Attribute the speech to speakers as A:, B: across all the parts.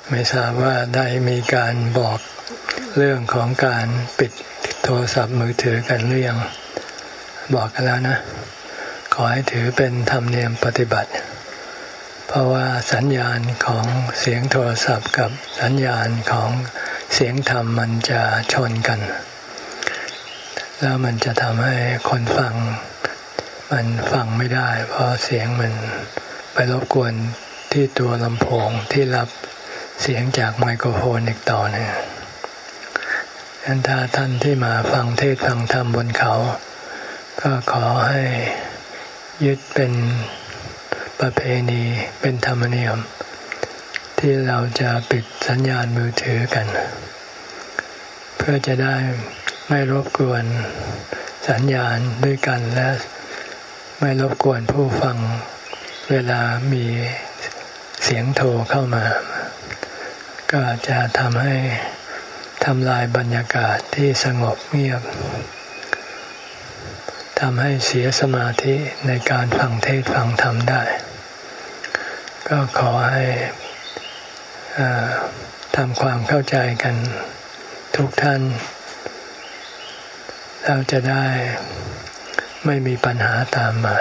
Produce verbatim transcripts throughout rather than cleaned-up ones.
A: ไม่ทราบว่าได้มีการบอกเรื่องของการปิดโทรศัพท์มือถือกันหรือยังบอกกันแล้วนะขอให้ถือเป็นธรรมเนียมปฏิบัติเพราะว่าสัญญาณของเสียงโทรศัพท์กับสัญญาณของเสียงธรรมมันจะชนกันแล้วมันจะทำให้คนฟังมันฟังไม่ได้เพราะเสียงมันไปรบกวนที่ตัวลำโพงที่รับเสียงจากไมโครโฟนอีกต่อหนึ่งฉะนั้นถ้าท่านที่มาฟังเทศน์ฟังธรรมบนเขาก็ขอให้ยึดเป็นประเพณีเป็นธรรมเนียมที่เราจะปิดสัญญาณมือถือกันเพื่อจะได้ไม่รบกวนสัญญาณด้วยกันและไม่รบกวนผู้ฟังเวลามีเสียงโทรเข้ามาก็จะทำให้ทำลายบรรยากาศที่สงบเงียบทำให้เสียสมาธิในการฟังเทศน์ฟังธรรมได้ก็ขอให้ทำความเข้าใจกันทุกท่านเราจะได้ไม่มีปัญหาตามมา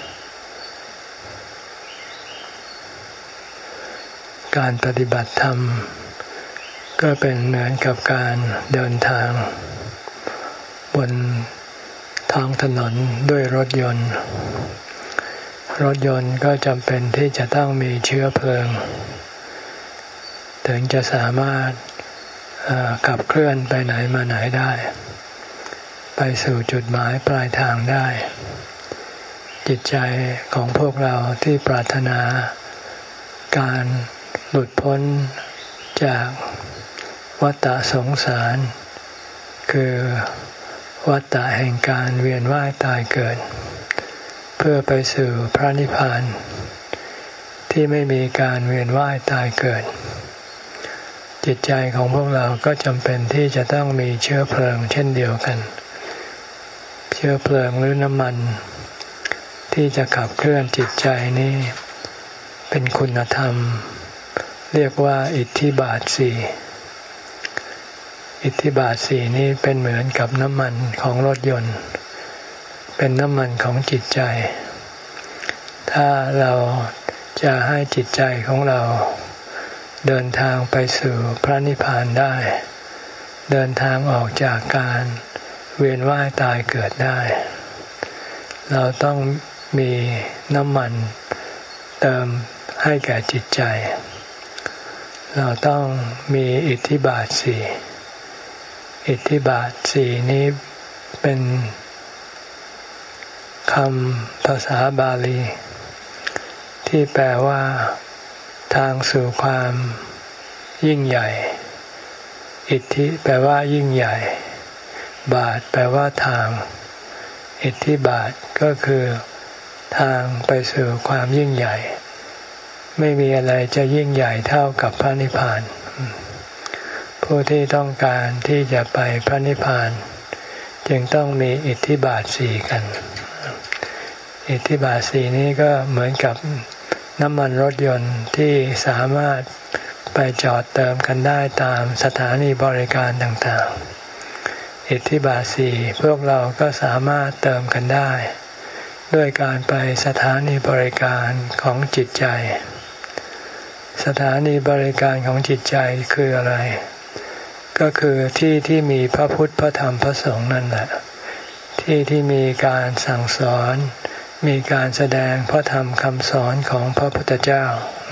A: การปฏิบัติธรรมก็เป็นเหมือนกับการเดินทางบนท้องถนนด้วยรถยนต์รถยนต์ก็จำเป็นที่จะต้องมีเชื้อเพลิงถึงจะสามารถขับเคลื่อนไปไหนมาไหนได้ไปสู่จุดหมายปลายทางได้จิตใจของพวกเราที่ปรารถนาการหลุดพ้นจากวัฏสงสารคือวัฏแห่งการเวียนว่ายตายเกิดเพื่อไปสู่พระนิพพานที่ไม่มีการเวียนว่ายตายเกิดจิตใจของพวกเราก็จำเป็นที่จะต้องมีเชื้อเพลิงเช่นเดียวกันเชื้อเพลิงหรือน้ำมันที่จะขับเคลื่อนจิตใจนี้เป็นคุณธรรมเรียกว่าอิทธิบาทสี่อิทธิบาทสี่นี้เป็นเหมือนกับน้ำมันของรถยนต์เป็นน้ำมันของจิตใจถ้าเราจะให้จิตใจของเราเดินทางไปสู่พระนิพพานได้เดินทางออกจากการเวียนว่ายตายเกิดได้เราต้องมีน้ำมันเติมให้แก่จิตใจเราต้องมีอิทธิบาทสี่อิทธิบาทสี่นี้เป็นคำภาษาบาลีที่แปลว่าทางสู่ความยิ่งใหญ่อิทธิแปลว่ายิ่งใหญ่บาทแปลว่าทางอิทธิบาทก็คือทางไปสู่ความยิ่งใหญ่ไม่มีอะไรจะยิ่งใหญ่เท่ากับพระนิพพานผู้ที่ต้องการที่จะไปพระนิพพานจึงต้องมีอิทธิบาทสี่กันอิทธิบาทสี่นี้ก็เหมือนกับน้ำมันรถยนต์ที่สามารถไปจอดเติมกันได้ตามสถานีบริการต่างๆอิทธิบาทสี่พวกเราก็สามารถเติมกันได้ด้วยการไปสถานีบริการของจิตใจสถานีบริการของจิตใจคืออะไรก็คือที่ที่มีพระพุทธพระธรรมพระสงฆ์นั่นแหละที่ที่มีการสั่งสอนมีการแสดงพระธรรมคำสอนของพระพุทธเจ้า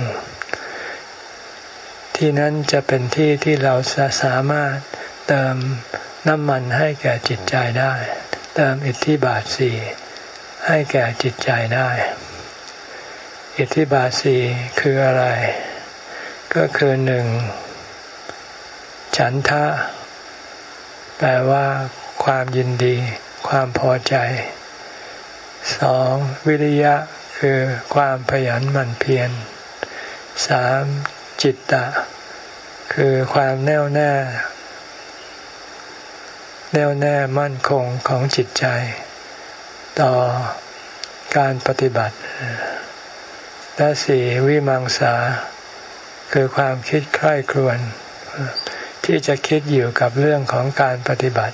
A: ที่นั้นจะเป็นที่ที่เราจะสามารถเติมน้ำมันให้แก่จิตใจได้เติมอิทธิบาทสี่ให้แก่จิตใจได้อิทธิบาทสี่คืออะไรก็คือหนึ่งฉันทะแปลว่าความยินดีความพอใจสองวิริยะคือความขยันหมั่นเพียรสามจิตตะคือความแน่วแน่แน่วแน่มั่นคงของจิตใจต่อการปฏิบัติและสี่วิมังสาคือความคิดใคร่ครวญที่จะคิดอยู่กับเรื่องของการปฏิบัติ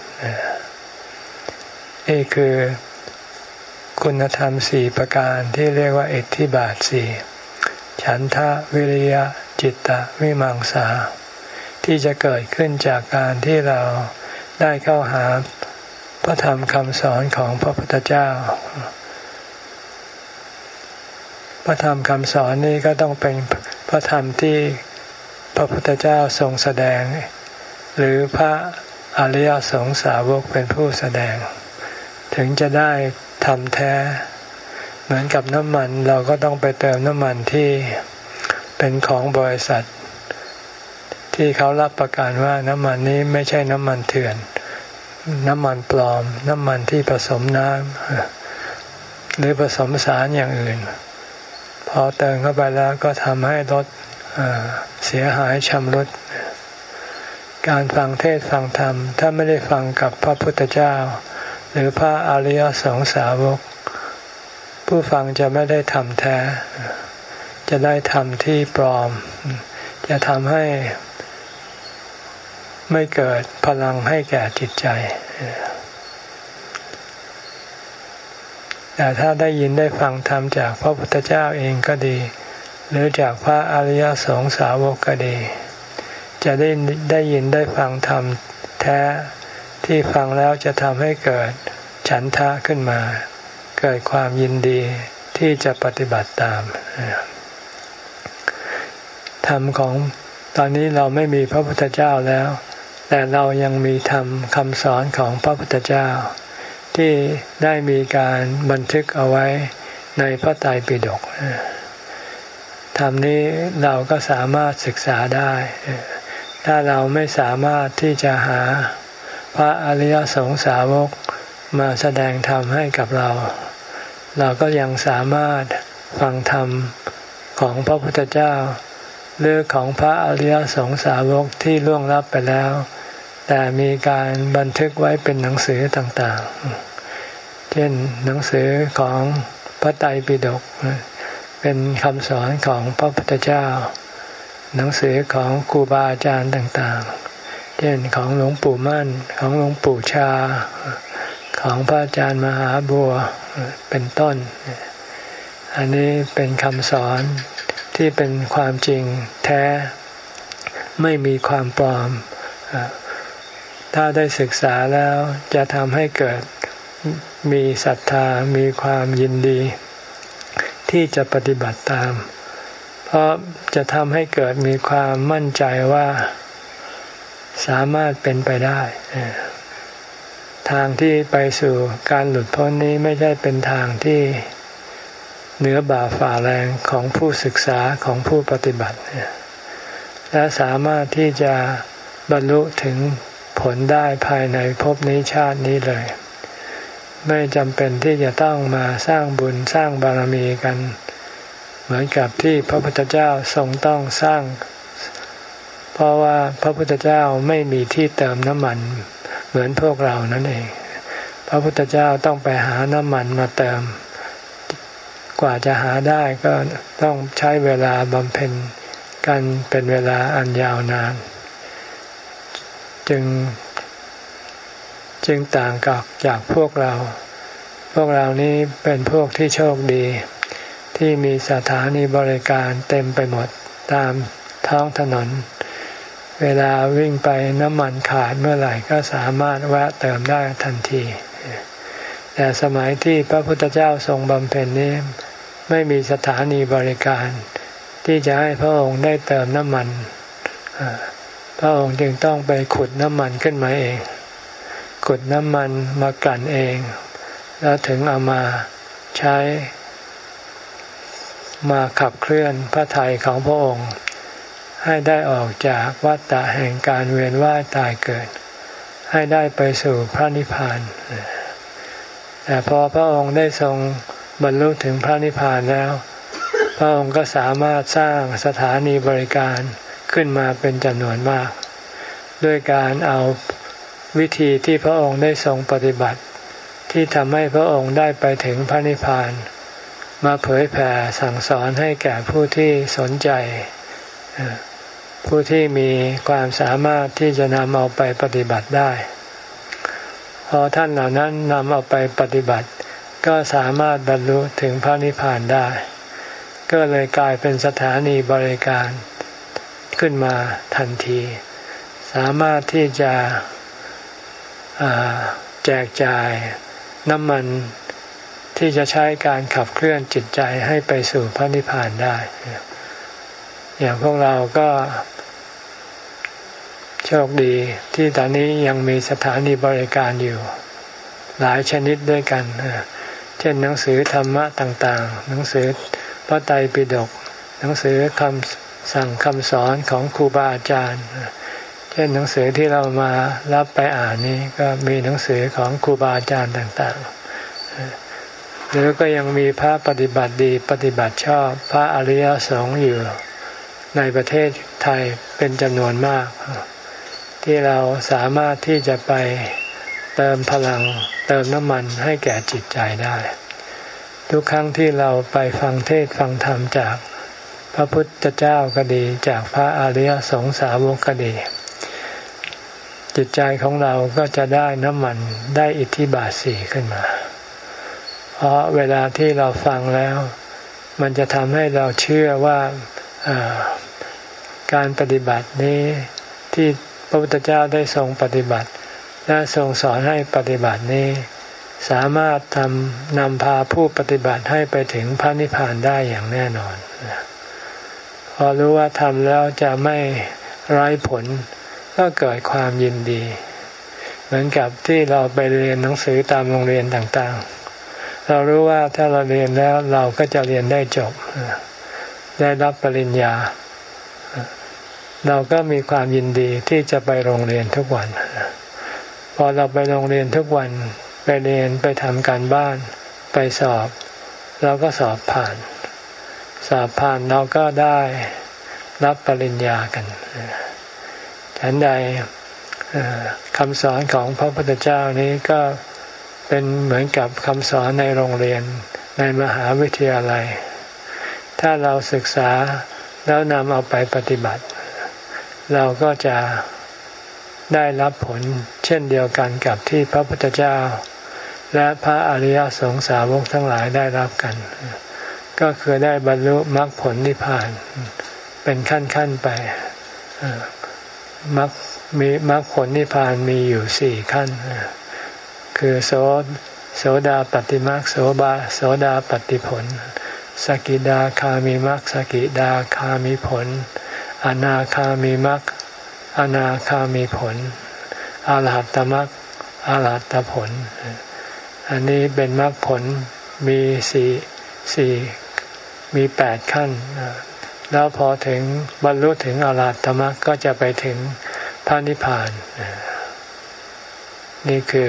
A: นี่คือคุณธรรมสี่ประการที่เรียกว่าอิทธิบาทสี่ฉันทะวิริยะจิตตะวิมังสาที่จะเกิดขึ้นจากการที่เราได้เข้าหาพระธรรมคำสอนของพระพุทธเจ้าพระธรรมคำสอนนี้ก็ต้องเป็นพระธรรมที่พระพุทธเจ้าทรงแสดงหรือพระอริยสงสาวกเป็นผู้แสดงถึงจะได้ธรรมแท้เหมือนกับน้ำมันเราก็ต้องไปเติมน้ำมันที่เป็นของบริษัทที่เขารับประกันว่าน้ำมันนี้ไม่ใช่น้ำมันเถื่อนน้ำมันปลอมน้ำมันที่ผสมน้ำหรือผสมสารอย่างอื่นพอเติมเข้าไปแล้วก็ทำให้รถเสียหายชำรุดการฟังเทศน์ฟังธรรมถ้าไม่ได้ฟังกับพระพุทธเจ้าหรือพระอริยสงสาวกผู้ฟังจะไม่ได้ธรรมแท้จะได้ธรรมที่ปลอมจะทำให้ไม่เกิดพลังให้แก่จิตใจแต่ถ้าได้ยินได้ฟังธรรมจากพระพุทธเจ้าเองก็ดีหรือจากพระอริยสงสาวกก็ดีจะได้ได้ยินได้ฟังธรรมแท้ที่ฟังแล้วจะทำให้เกิดฉันทะขึ้นมาเกิดความยินดีที่จะปฏิบัติตามธรรมของตอนนี้เราไม่มีพระพุทธเจ้าแล้วแต่เรายังมีธรรมคำสอนของพระพุทธเจ้าที่ได้มีการบันทึกเอาไว้ในพระไตรปิฎกธรรมนี้เราก็สามารถศึกษาได้ถ้าเราไม่สามารถที่จะหาพระอริยสงสาวกมาแสดงธรรมให้กับเราเราก็ยังสามารถฟังธรรมของพระพุทธเจ้าหรือของพระอริยสงสาวกที่ล่วงลับไปแล้วแต่มีการบันทึกไว้เป็นหนังสือต่างๆเช่นหนังสือของพระไตรปิฎกเป็นคำสอนของพระพุทธเจ้าหนังสือของครูบาอาจารย์ต่างๆเช่นของหลวงปู่มั่นของหลวงปู่ชาของพระอาจารย์มหาบัวเป็นต้นอันนี้เป็นคำสอนที่เป็นความจริงแท้ไม่มีความปลอมถ้าได้ศึกษาแล้วจะทำให้เกิดมีศรัทธามีความยินดีที่จะปฏิบัติตามเพราะจะทำให้เกิดมีความมั่นใจว่าสามารถเป็นไปได้ทางที่ไปสู่การหลุดพ้นนี้ไม่ใช่เป็นทางที่เหนือบ่าฝ่าแรงของผู้ศึกษาของผู้ปฏิบัติและสามารถที่จะบรรลุถึงผลได้ภายในภพนี้ชาตินี้เลยไม่จำเป็นที่จะต้องมาสร้างบุญสร้างบารมีกันเหมือนกับที่พระพุทธเจ้าทรงต้องสร้างเพราะว่าพระพุทธเจ้าไม่มีที่เติมน้ำมันเหมือนพวกเรานั่นเองพระพุทธเจ้าต้องไปหาน้ำมันมาเติมกว่าจะหาได้ก็ต้องใช้เวลาบำเพ็ญกันเป็นเวลาอันยาวนานจึงจึงต่างกับจากพวกเราพวกเรานี้เป็นพวกที่โชคดีที่มีสถานีบริการเต็มไปหมดตามท้องถนนเวลาวิ่งไปน้ำมันขาดเมื่อไหร่ก็สามารถแวะเติมได้ทันทีแต่สมัยที่พระพุทธเจ้าทรงบำเพ็ญนี้ไม่มีสถานีบริการที่จะให้พระองค์ได้เติมน้ำมันพระองค์จึงต้องไปขุดน้ำมันขึ้นมาเองขุดน้ำมันมากลั่นเองแล้วถึงเอามาใช้มาขับเคลื่อนพระทัยของพระองค์ให้ได้ออกจากวัฏฏะแห่งการเวียนว่ายตายเกิดให้ได้ไปสู่พระนิพพานแต่พอพระองค์ได้ทรงบรรลุถึงพระนิพพานแล้วพระองค์ก็สามารถสร้างสถานีบริการขึ้นมาเป็นจำนวนมากด้วยการเอาวิธีที่พระองค์ได้ทรงปฏิบัติที่ทำให้พระองค์ได้ไปถึงพระนิพพานมาเผยแผ่สั่งสอนให้แก่ผู้ที่สนใจผู้ที่มีความสามารถที่จะนำเอาไปปฏิบัติได้พอท่านเหล่านั้นนำเอาไปปฏิบัติก็สามารถบรรลุถึงพระนิพพานได้ก็เลยกลายเป็นสถานีบริการขึ้นมาทันทีสามารถที่จะแจกจ่ายน้ำมันที่จะใช้การขับเคลื่อนจิตใจให้ไปสู่พระนิพพานได้อย่างพวกเราก็โชคดีที่ตอนนี้ยังมีสถานีบริการอยู่หลายชนิดด้วยกันเช่นหนังสือธรรมะต่างๆหนังสือพระไตรปิฎกหนังสือคำสั่งคำสอนของครูบาอาจารย์เช่นหนังสือที่เรามารับไปอ่านนี้ก็มีหนังสือของครูบาอาจารย์ต่างๆหรือก็ยังมีพระปฏิบัติดีปฏิบัติชอบพระอริยสงฆ์อยู่ในประเทศไทยเป็นจำนวนมากที่เราสามารถที่จะไปเติมพลังเติมน้ำมันให้แก่จิตใจได้ทุกครั้งที่เราไปฟังเทศน์ฟังธรรมจากพระพุทธเจ้าก็ดีจากพระอริยสงสาวกก็ดีจิตใจของเราก็จะได้น้ำมันได้อิทธิบาทสี่ขึ้นมาเพราะเวลาที่เราฟังแล้วมันจะทำให้เราเชื่อว่าการปฏิบัตินี้ที่พระพุทธเจ้าได้ทรงปฏิบัติและทรงสอนให้ปฏิบัตินี้สามารถทำนำพาผู้ปฏิบัติให้ไปถึงพระนิพพานได้อย่างแน่นอนพอรู้ว่าทำแล้วจะไม่ไร้ผลก็เกิดความยินดีเหมือนกับที่เราไปเรียนหนังสือตามโรงเรียนต่างๆเรารู้ว่าถ้าเราเรียนแล้วเราก็จะเรียนได้จบได้รับปริญญาเราก็มีความยินดีที่จะไปโรงเรียนทุกวันพอเราไปโรงเรียนทุกวันไปเรียนไปทำการบ้านไปสอบเราก็สอบผ่านสอบผ่านเราก็ได้รับปริญญากันฉันใดคำสอนของพระพุทธเจ้านี้ก็เป็นเหมือนกับคำสอนในโรงเรียนในมหาวิทยาลัยถ้าเราศึกษาแล้วนำเอาไปปฏิบัติเราก็จะได้รับผลเช่นเดียวกันกับที่พระพุทธเจ้าและพระอริยสงสาวกทั้งหลายได้รับกันก็คือได้บรรลุมรรคผลนิพพานเป็นขั้นๆไปมรรคมีมรรคผลนิพพานมีอยู่สี่ขั้นคือโสโสดาปัตติมรรคโสบาโสดาปัตติผลสกิทาคามิมรรคสกิทาคามิผลอนาคามิมรรคอนาคามิผลอรหัตตมรรคอรหัตตผลอันนี้เป็นมรรคผลมีสี่สี่มีแปดขั้นแล้วพอถึงบรรลุถึงอรหัตตมรรคก็จะไปถึงพระนิพพานนี่คือ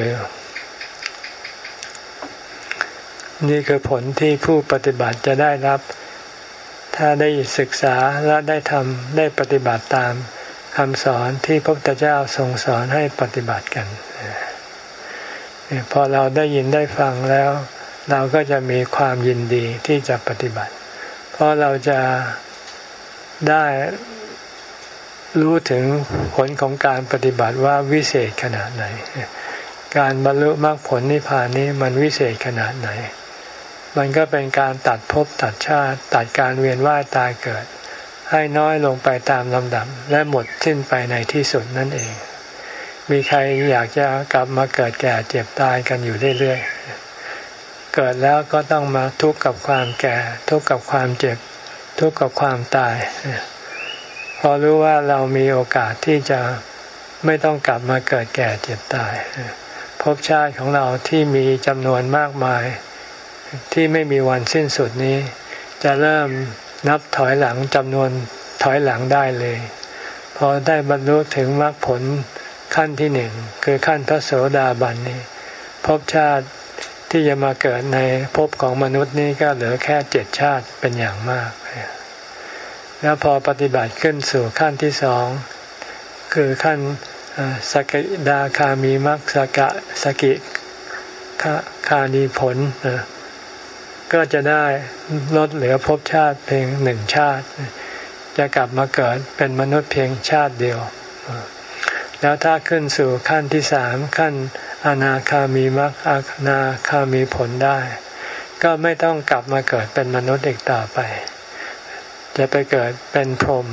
A: นี่คือผลที่ผู้ปฏิบัติจะได้รับถ้าได้ศึกษาและได้ทำได้ปฏิบัติตามคำสอนที่พระพุทธเจ้าทรงสอนให้ปฏิบัติกันพอเราได้ยินได้ฟังแล้วเราก็จะมีความยินดีที่จะปฏิบัติเพราะเราจะได้รู้ถึงผลของการปฏิบัติว่าวิเศษขนาดไหนการบรรลุมรรคผลนิพพานนี้มันวิเศษขนาดไหนมันก็เป็นการตัดภพตัดชาติตัดการเวียนว่ายตายเกิดให้น้อยลงไปตามลำดับและหมดสิ้นไปในที่สุดนั่นเองมีใครอยากจะกลับมาเกิดแก่เจ็บตายกันอยู่เรื่อยๆเกิดแล้วก็ต้องมาทุกข์กับความแก่ทุกข์กับความเจ็บทุกข์กับความตายพอรู้ว่าเรามีโอกาสที่จะไม่ต้องกลับมาเกิดแก่เจ็บตายภพชาติของเราที่มีจำนวนมากมายที่ไม่มีวันสิ้นสุดนี้จะเริ่มนับถอยหลังจำนวนถอยหลังได้เลยพอได้บรรลุถึงมรรคผลขั้นที่หนึ่งคือขั้นพระโสดาบันนี้ภพชาติที่จะมาเกิดในภพของมนุษย์นี้ก็เหลือแค่เจ็ดชาติเป็นอย่างมากแล้วพอปฏิบัติขึ้นสู่ขั้นที่สองคือขั้นสกิทาคามิมรรคสกะสกิคานิผลก็จะได้ลดเหลือภพชาติเพียงหนึ่งชาติจะกลับมาเกิดเป็นมนุษย์เพียงชาติเดียวแล้วถ้าขึ้นสู่ขั้นที่สามขั้นอนาคามีมรรคอนาคามีผลได้ก็ไม่ต้องกลับมาเกิดเป็นมนุษย์อีกต่อไปจะไปเกิดเป็นพรหม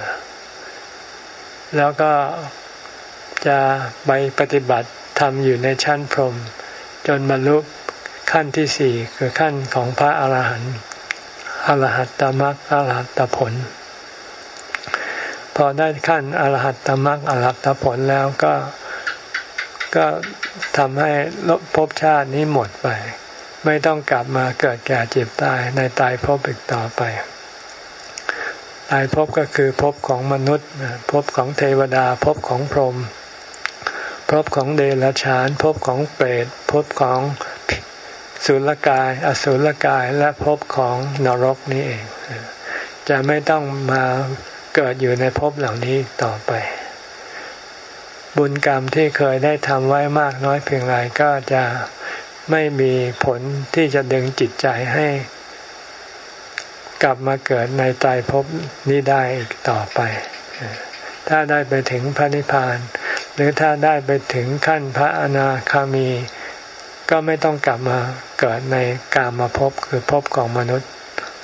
A: แล้วก็จะไปปฏิบัติธรรมอยู่ในชั้นพรหมจนบรรลุขั้นที่สี่คือขั้นของพระอรหันต์อรหัตตมรรคอรหัตตผลพอได้ขั้นอรหัตตมรรคอรหัตตผลแล้วก็ก็ทำให้ภพชาตินี้หมดไปไม่ต้องกลับมาเกิดแก่เจ็บตายในตายภพอีกต่อไปตายภพก็คือภพของมนุษย์ภพของเทวดาภพของพรหมภพของเดรัจฉานภพของเปรตภพของสุรกายอสุรกายและภพของนรกนี่เองจะไม่ต้องมาเกิดอยู่ในภพเหล่านี้ต่อไปบุญกรรมที่เคยได้ทำไว้มากน้อยเพียงไรก็จะไม่มีผลที่จะดึงจิตใจให้กลับมาเกิดในตายภพนี้ได้อีกต่อไปถ้าได้ไปถึงพระนิพพานหรือถ้าได้ไปถึงขั้นพระอนาคามีก็ไม่ต้องกลับมาเกิดในกามภพคือภพของมนุษย์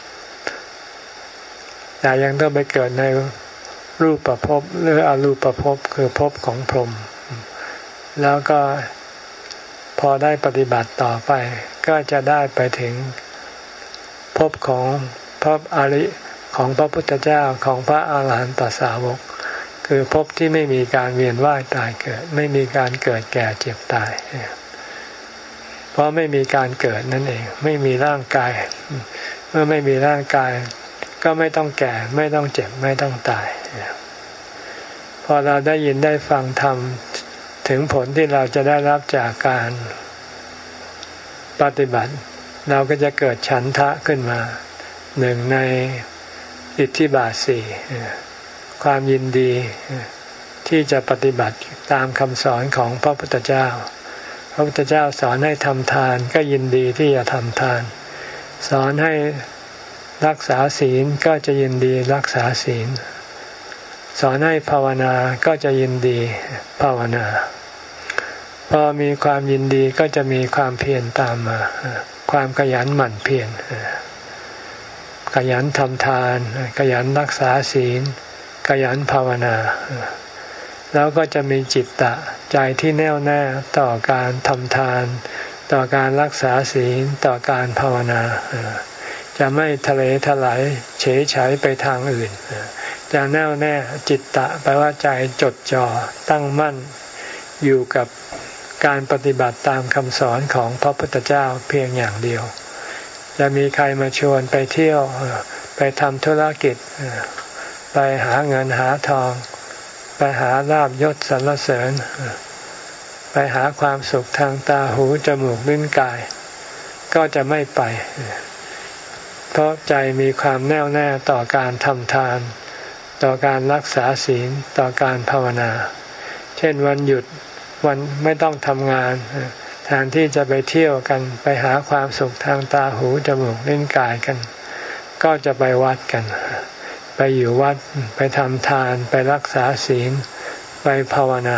A: แต่ยังต้องไปเกิดในรูปภพหรืออรูปภพคือภพของพรหมแล้วก็พอได้ปฏิบัติต่อไปก็จะได้ไปถึงภพของพระอริของพระพุทธเจ้าของพระอาหารหันตสาวกคือภพที่ไม่มีการเวียนว่ายตายเกิดไม่มีการเกิดแก่เจ็บตายเพราะไม่มีการเกิดนั่นเองไม่มีร่างกายเมื่อไม่มีร่างกายก็ไม่ต้องแก่ไม่ต้องเจ็บไม่ต้องตายพอเราได้ยินได้ฟังธรรมถึงผลที่เราจะได้รับจากการปฏิบัติเราก็จะเกิดฉันทะขึ้นมาหนึ่งในอิทธิบาทสี่ความยินดีที่จะปฏิบัติตามคำสอนของพระพุทธเจ้าพระพุทธเจ้าสอนให้ทำทานก็ยินดีที่จะทำทานสอนให้รักษาศีลก็จะยินดีรักษาศีลสอนให้ภาวนาก็จะยินดีภาวนาพอมีความยินดีก็จะมีความเพียรตามมาความขยันหมั่นเพียรขยันทำทานขยันรักษาศีลขยันภาวนาแล้วก็จะมีจิตตะใจที่แน่วแน่ต่อการทำทานต่อการรักษาศีลต่อการภาวนาจะไม่ทะเลทลายเฉยเฉยไปทางอื่นจะแน่วแน่จิตตะแปลว่าใจจดจ่อตั้งมั่นอยู่กับการปฏิบัติตามคำสอนของพระพุทธเจ้าเพียงอย่างเดียวจะมีใครมาชวนไปเที่ยวไปทำธุรกิจไปหาเงินหาทองไปหาลาภยศสรรเสริญไปหาความสุขทางตาหูจมูกลิ้นกายก็จะไม่ไปเพราะใจมีความแน่วแน่ต่อการทำทานต่อการรักษาศีลต่อการภาวนาเช่นวันหยุดวันไม่ต้องทำงานแทนที่จะไปเที่ยวกันไปหาความสุขทางตาหูจมูกลิ้นกายกันก็จะไปวัดกันไปอยู่วัดไปทำทานไปรักษาศีลไปภาวนา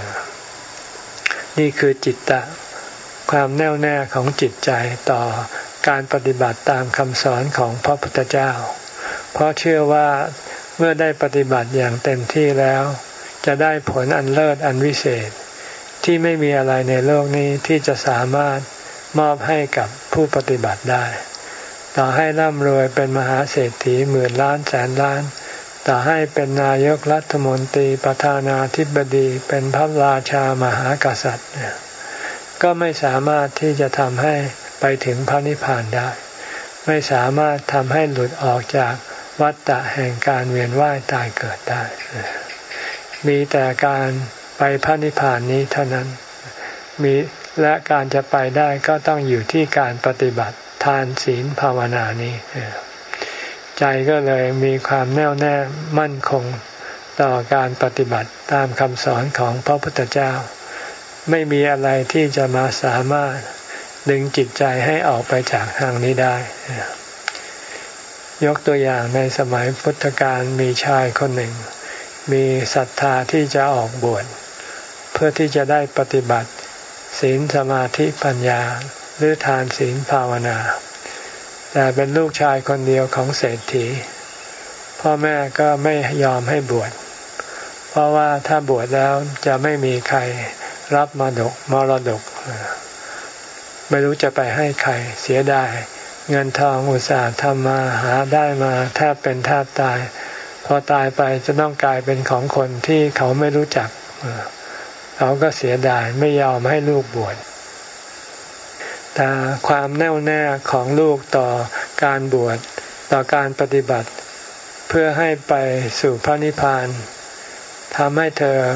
A: นี่คือจิตตะความแน่วแน่ของจิตใจต่อการปฏิบัติตามคำสอนของพระพุทธเจ้าเพราะเชื่อว่าเมื่อได้ปฏิบัติอย่างเต็มที่แล้วจะได้ผลอันเลิศอันวิเศษที่ไม่มีอะไรในโลกนี้ที่จะสามารถมอบให้กับผู้ปฏิบัติได้ต่อให้ร่ำรวยเป็นมหาเศรษฐีหมื่นล้านแสนล้านต่อให้เป็นนายกรัฐมนตรีประธานาธิบดีเป็นพระราชามหากษัตริย์ก็ไม่สามารถที่จะทำให้ไปถึงพระนิพพานได้ไม่สามารถทำให้หลุดออกจากวัฏฏะแห่งการเวียนว่ายตายเกิดได้มีแต่การไปพระนิพพานนี้เท่านั้นมีและการจะไปได้ก็ต้องอยู่ที่การปฏิบัติทานศีลภาวนานี้ใจก็เลยมีความแน่วแน่มั่นคงต่อการปฏิบัติตามคำสอนของพระพุทธเจ้าไม่มีอะไรที่จะมาสามารถดึงจิตใจให้ออกไปจากทางนี้ได้ยกตัวอย่างในสมัยพุทธกาลมีชายคนหนึ่งมีศรัทธาที่จะออกบวชเพื่อที่จะได้ปฏิบัติศีลสมาธิปัญญาหรือทานศีลภาวนาแต่เป็นลูกชายคนเดียวของเศรษฐีพ่อแม่ก็ไม่ยอมให้บวชเพราะว่าถ้าบวชแล้วจะไม่มีใครรับมรดกมรดกไม่รู้จะไปให้ใครเสียดายเงินทองอุตส่าห์ทำมาหาได้มาแทบเป็นแทบตายพอตายไปจะต้องกลายเป็นของคนที่เขาไม่รู้จักเขาก็เสียดายไม่ยอมให้ลูกบวชแต่ความแน่วแน่ของลูกต่อการบวชต่อการปฏิบัติเพื่อให้ไปสู่พระนิพพานทำให้เธอ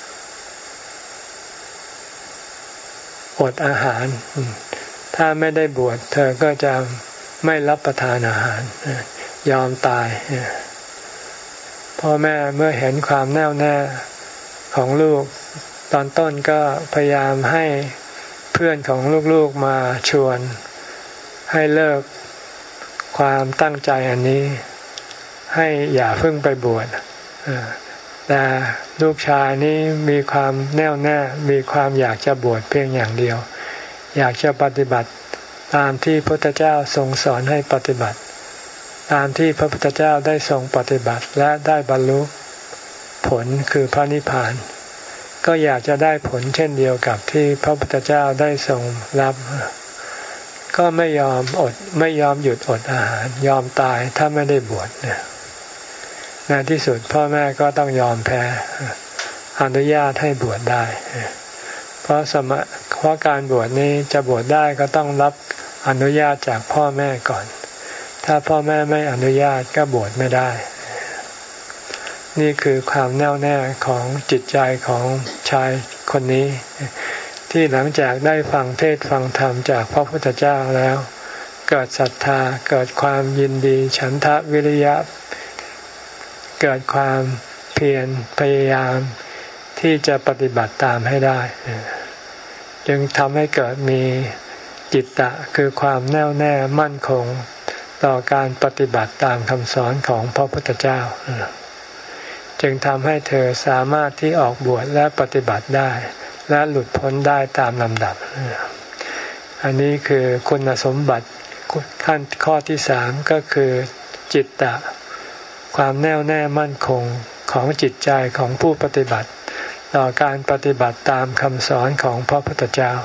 A: อดอาหารถ้าไม่ได้บวชเธอก็จะไม่รับประทานอาหารยอมตายพ่อแม่เมื่อเห็นความแน่วแน่ของลูกตอนต้นก็พยายามให้เพื่อนของลูกๆมาชวนให้เลิกความตั้งใจอันนี้ให้อย่าเพิ่งไปบวชแต่ลูกชายนี้มีความแน่วแน่มีความอยากจะบวชเพียงอย่างเดียวอยากจะปฏิบัติตามที่พระพุทธเจ้าทรงสอนให้ปฏิบัติตามที่พระพุทธเจ้าได้ทรงปฏิบัติและได้บรรลุผลคือพระนิพพานก็อยากจะได้ผลเช่นเดียวกับที่พระพุทธเจ้าได้ทรงรับก็ไม่ยอมอดไม่ยอมหยุดอดอาหารยอมตายถ้าไม่ได้บวชในที่สุดพ่อแม่ก็ต้องยอมแพ้อนุญาตให้บวชได้เพราะสมะเพราะการบวชนี้จะบวชได้ก็ต้องรับอนุญาตจากพ่อแม่ก่อนถ้าพ่อแม่ไม่อนุญาตก็บวชไม่ได้นี่คือความแน่วแน่ของจิตใจของชายคนนี้ที่หลังจากได้ฟังเทศน์ฟังธรรมจากพระพุทธเจ้าแล้วเกิดศรัทธาเกิดความยินดีฉันทะวิริยะเกิดความเพียรพยายามที่จะปฏิบัติตามให้ได้จึงทำให้เกิดมีจิตตะคือความแน่วแน่มั่นคงต่อการปฏิบัติตามคำสอนของพระพุทธเจ้าจึงทำให้เธอสามารถที่ออกบวชและปฏิบัติได้และหลุดพ้นได้ตามลำดับอันนี้คือคุณสมบัติขั้นข้อที่สามก็คือจิตตะความแน่วแน่มั่นคงของจิตใจของผู้ปฏิบัติต่อการปฏิบัติตามคำสอนของพระพุทธเจ้า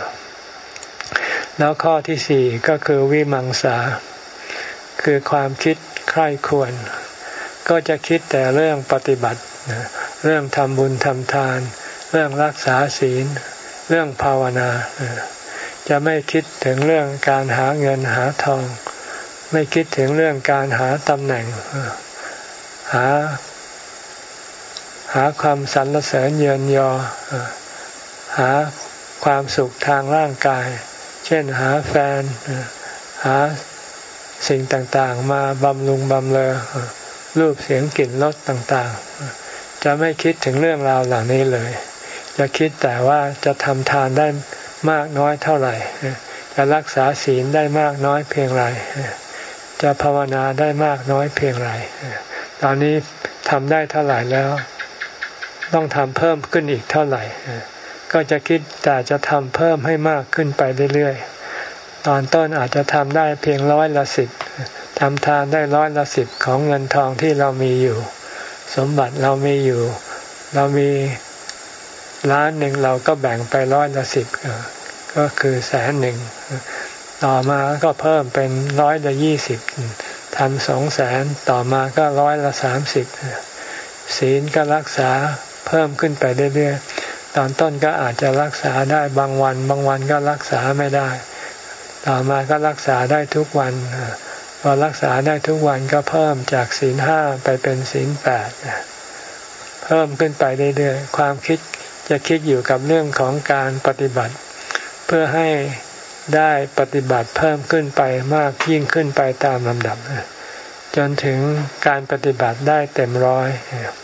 A: แล้วข้อที่สี่ก็คือวิมังสาคือความคิดใคร่ครวญก็จะคิดแต่เรื่องปฏิบัติเรื่องทำบุญทำทานเรื่องรักษาศีลเรื่องภาวนาจะไม่คิดถึงเรื่องการหาเงินหาทองไม่คิดถึงเรื่องการหาตำแหน่งหาหาความสรรเสริญเยินยอหาความสุขทางร่างกายเช่นหาแฟนหาสิ่งต่างๆมาบำรุงบำเรอรูปเสียงกลิ่นรสต่างๆจะไม่คิดถึงเรื่องราวเหล่านี้เลยจะคิดแต่ว่าจะทำทานได้มากน้อยเท่าไหร่จะรักษาศีลได้มากน้อยเพียงไรจะภาวนาได้มากน้อยเพียงไรตอนนี้ทำได้เท่าไหร่แล้วต้องทำเพิ่มขึ้นอีกเท่าไหร่ก็จะคิดแต่จะทำเพิ่มให้มากขึ้นไปเรื่อยๆตอนต้นอาจจะทำได้เพียงร้อยละสิบทำทานได้ร้อยละสิบของเงินทองที่เรามีอยู่สมบัติเรามีอยู่เรามีล้านหนึ่งเราก็แบ่งไปร้อยละสิบก็คือแสนหนึ่งต่อมาก็เพิ่มเป็นร้อยละยี่สิบทำสองแสนต่อมาก็ร้อยละสามสิบศีลก็รักษาเพิ่มขึ้นไปเรื่อยๆตอนต้นก็อาจจะรักษาได้บางวันบางวันก็รักษาไม่ได้ต่อมาก็รักษาได้ทุกวันพอรักษาได้ทุกวันก็เพิ่มจากศีลห้าไปเป็นศีลแปดเพิ่มขึ้นไปเรื่อยๆความคิดจะคิดอยู่กับเรื่องของการปฏิบัติเพื่อให้ได้ปฏิบัติเพิ่มขึ้นไปมากยิ่งขึ้นไปตามลำดับจนถึงการปฏิบัติได้เต็มร้อย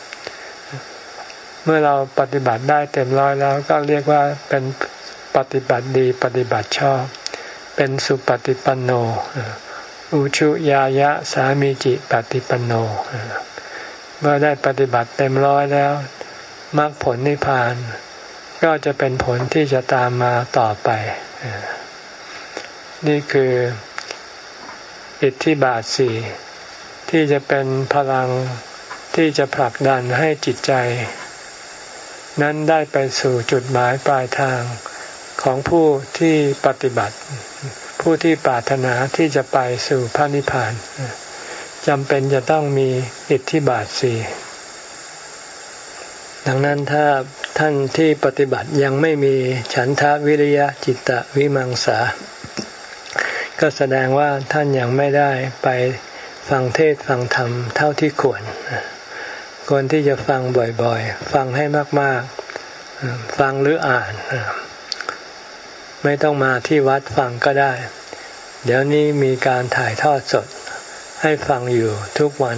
A: เมื่อเราปฏิบัติได้เต็มร้อยแล้วก็เรียกว่าเป็นปฏิบัติดีปฏิบัติชอบเป็นสุปฏิปันโนอุชุยายะสามีจิปฏิปันโนเมื่อได้ปฏิบัติเต็มร้อยแล้วมรรคผลนิพพานก็จะเป็นผลที่จะตามมาต่อไปนี่คืออิทธิบาทสี่ที่จะเป็นพลังที่จะผลักดันให้จิตใจนั้นได้ไปสู่จุดหมายปลายทางของผู้ที่ปฏิบัติผู้ที่ปรารถนาที่จะไปสู่พระนิพพานจำเป็นจะต้องมีอิทธิบาทสี่ดังนั้นถ้าท่านที่ปฏิบัติยังไม่มีฉันทะวิริยะจิตตะวิมังสาก็แสดงว่าท่านยังไม่ได้ไปฟังเทศน์ฟังธรรมเท่าที่ควรควรที่จะฟังบ่อยๆฟังให้มากๆฟังหรืออ่านไม่ต้องมาที่วัดฟังก็ได้เดี๋ยวนี้มีการถ่ายทอดสดให้ฟังอยู่ทุกวัน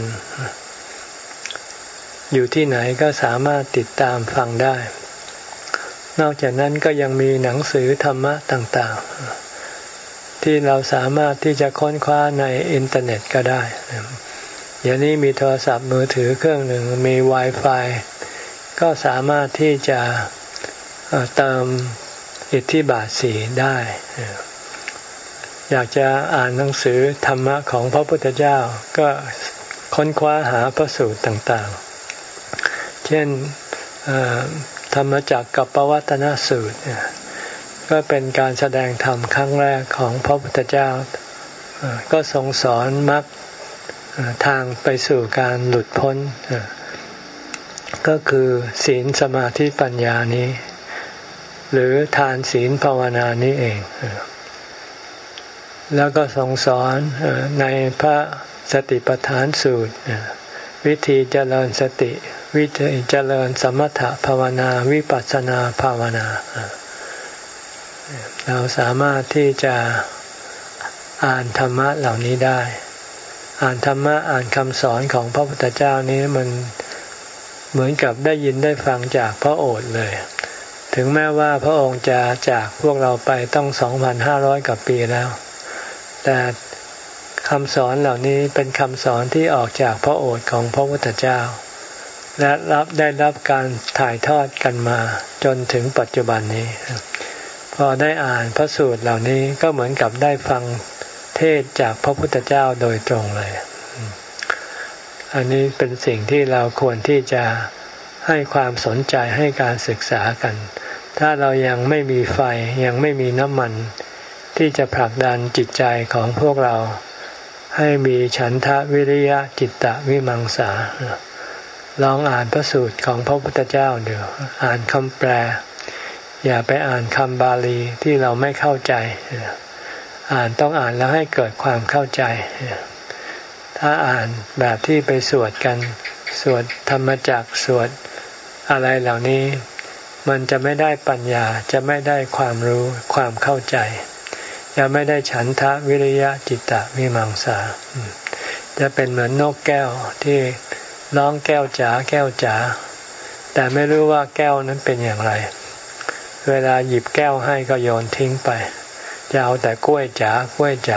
A: อยู่ที่ไหนก็สามารถติดตามฟังได้นอกจากนั้นก็ยังมีหนังสือธรรมะต่างๆที่เราสามารถที่จะค้นคว้าในอินเทอร์เน็ตก็ได้เดี๋ยวนี้มีโทรศัพท์มือถือเครื่องหนึ่งมี Wi-Fi ก็สามารถที่จะเติมอิทธิบาทสี่ได้อยากจะอ่านหนังสือธรรมะของพระพุทธเจ้าก็ค้นคว้าหาพระสูตรต่างๆเช่นธรรมจักรกัปปวัตนสูตรก็เป็นการแสดงธรรมครั้งแรกของพระพุทธเจ้าก็ทรงสอนมรรคทางไปสู่การหลุดพ้นก็คือศีลสมาธิปัญญานี้หรือทานศีลภาวนานี้เองแล้วก็ทรงสอนในพระสติปัฏฐานสูตรวิธีเจริญสติวิธีเจริญสมถภาวนาวิปัสสนาภาวนาเราสามารถที่จะอ่านธรรมะเหล่านี้ได้อ่านธรรมะอ่านคำสอนของพระพุทธเจ้านี้มันเหมือนกับได้ยินได้ฟังจากพระโอษฐ์เลยถึงแม้ว่าพระองค์จะจากพวกเราไปต้อง สองพันห้าร้อย กว่าปีแล้วแต่คำสอนเหล่านี้เป็นคำสอนที่ออกจากพระโอษฐ์ของพระพุทธเจ้าและรับได้รับการถ่ายทอดกันมาจนถึงปัจจุบันนี้พอได้อ่านพระสูตรเหล่านี้ก็เหมือนกับได้ฟังเทศจากพระพุทธเจ้าโดยตรงเลยอันนี้เป็นสิ่งที่เราควรที่จะให้ความสนใจให้การศึกษากันถ้าเรายังไม่มีไฟยังไม่มีน้ำมันที่จะผลักดันจิตใจของพวกเราให้มีฉันทะวิริยะจิตตะวิมังสาลองอ่านพระสูตรของพระพุทธเจ้าดูอ่านคำแปลอย่าไปอ่านคำบาลีที่เราไม่เข้าใจอ่านต้องอ่านแล้วให้เกิดความเข้าใจถ้าอ่านแบบที่ไปสวดกันสวดธรรมจักรสวดอะไรเหล่านี้มันจะไม่ได้ปัญญาจะไม่ได้ความรู้ความเข้าใจจะไม่ได้ฉันทะวิริยะจิตตะวิมังสาจะเป็นเหมือนนกแก้วที่ร้องแก้วจ๋าแก้วจ๋าแต่ไม่รู้ว่าแก้วนั้นเป็นอย่างไรเวลาหยิบแก้วให้ก็โยนทิ้งไปจะเอาแต่กล้วยจ๋ากล้วยจ๋า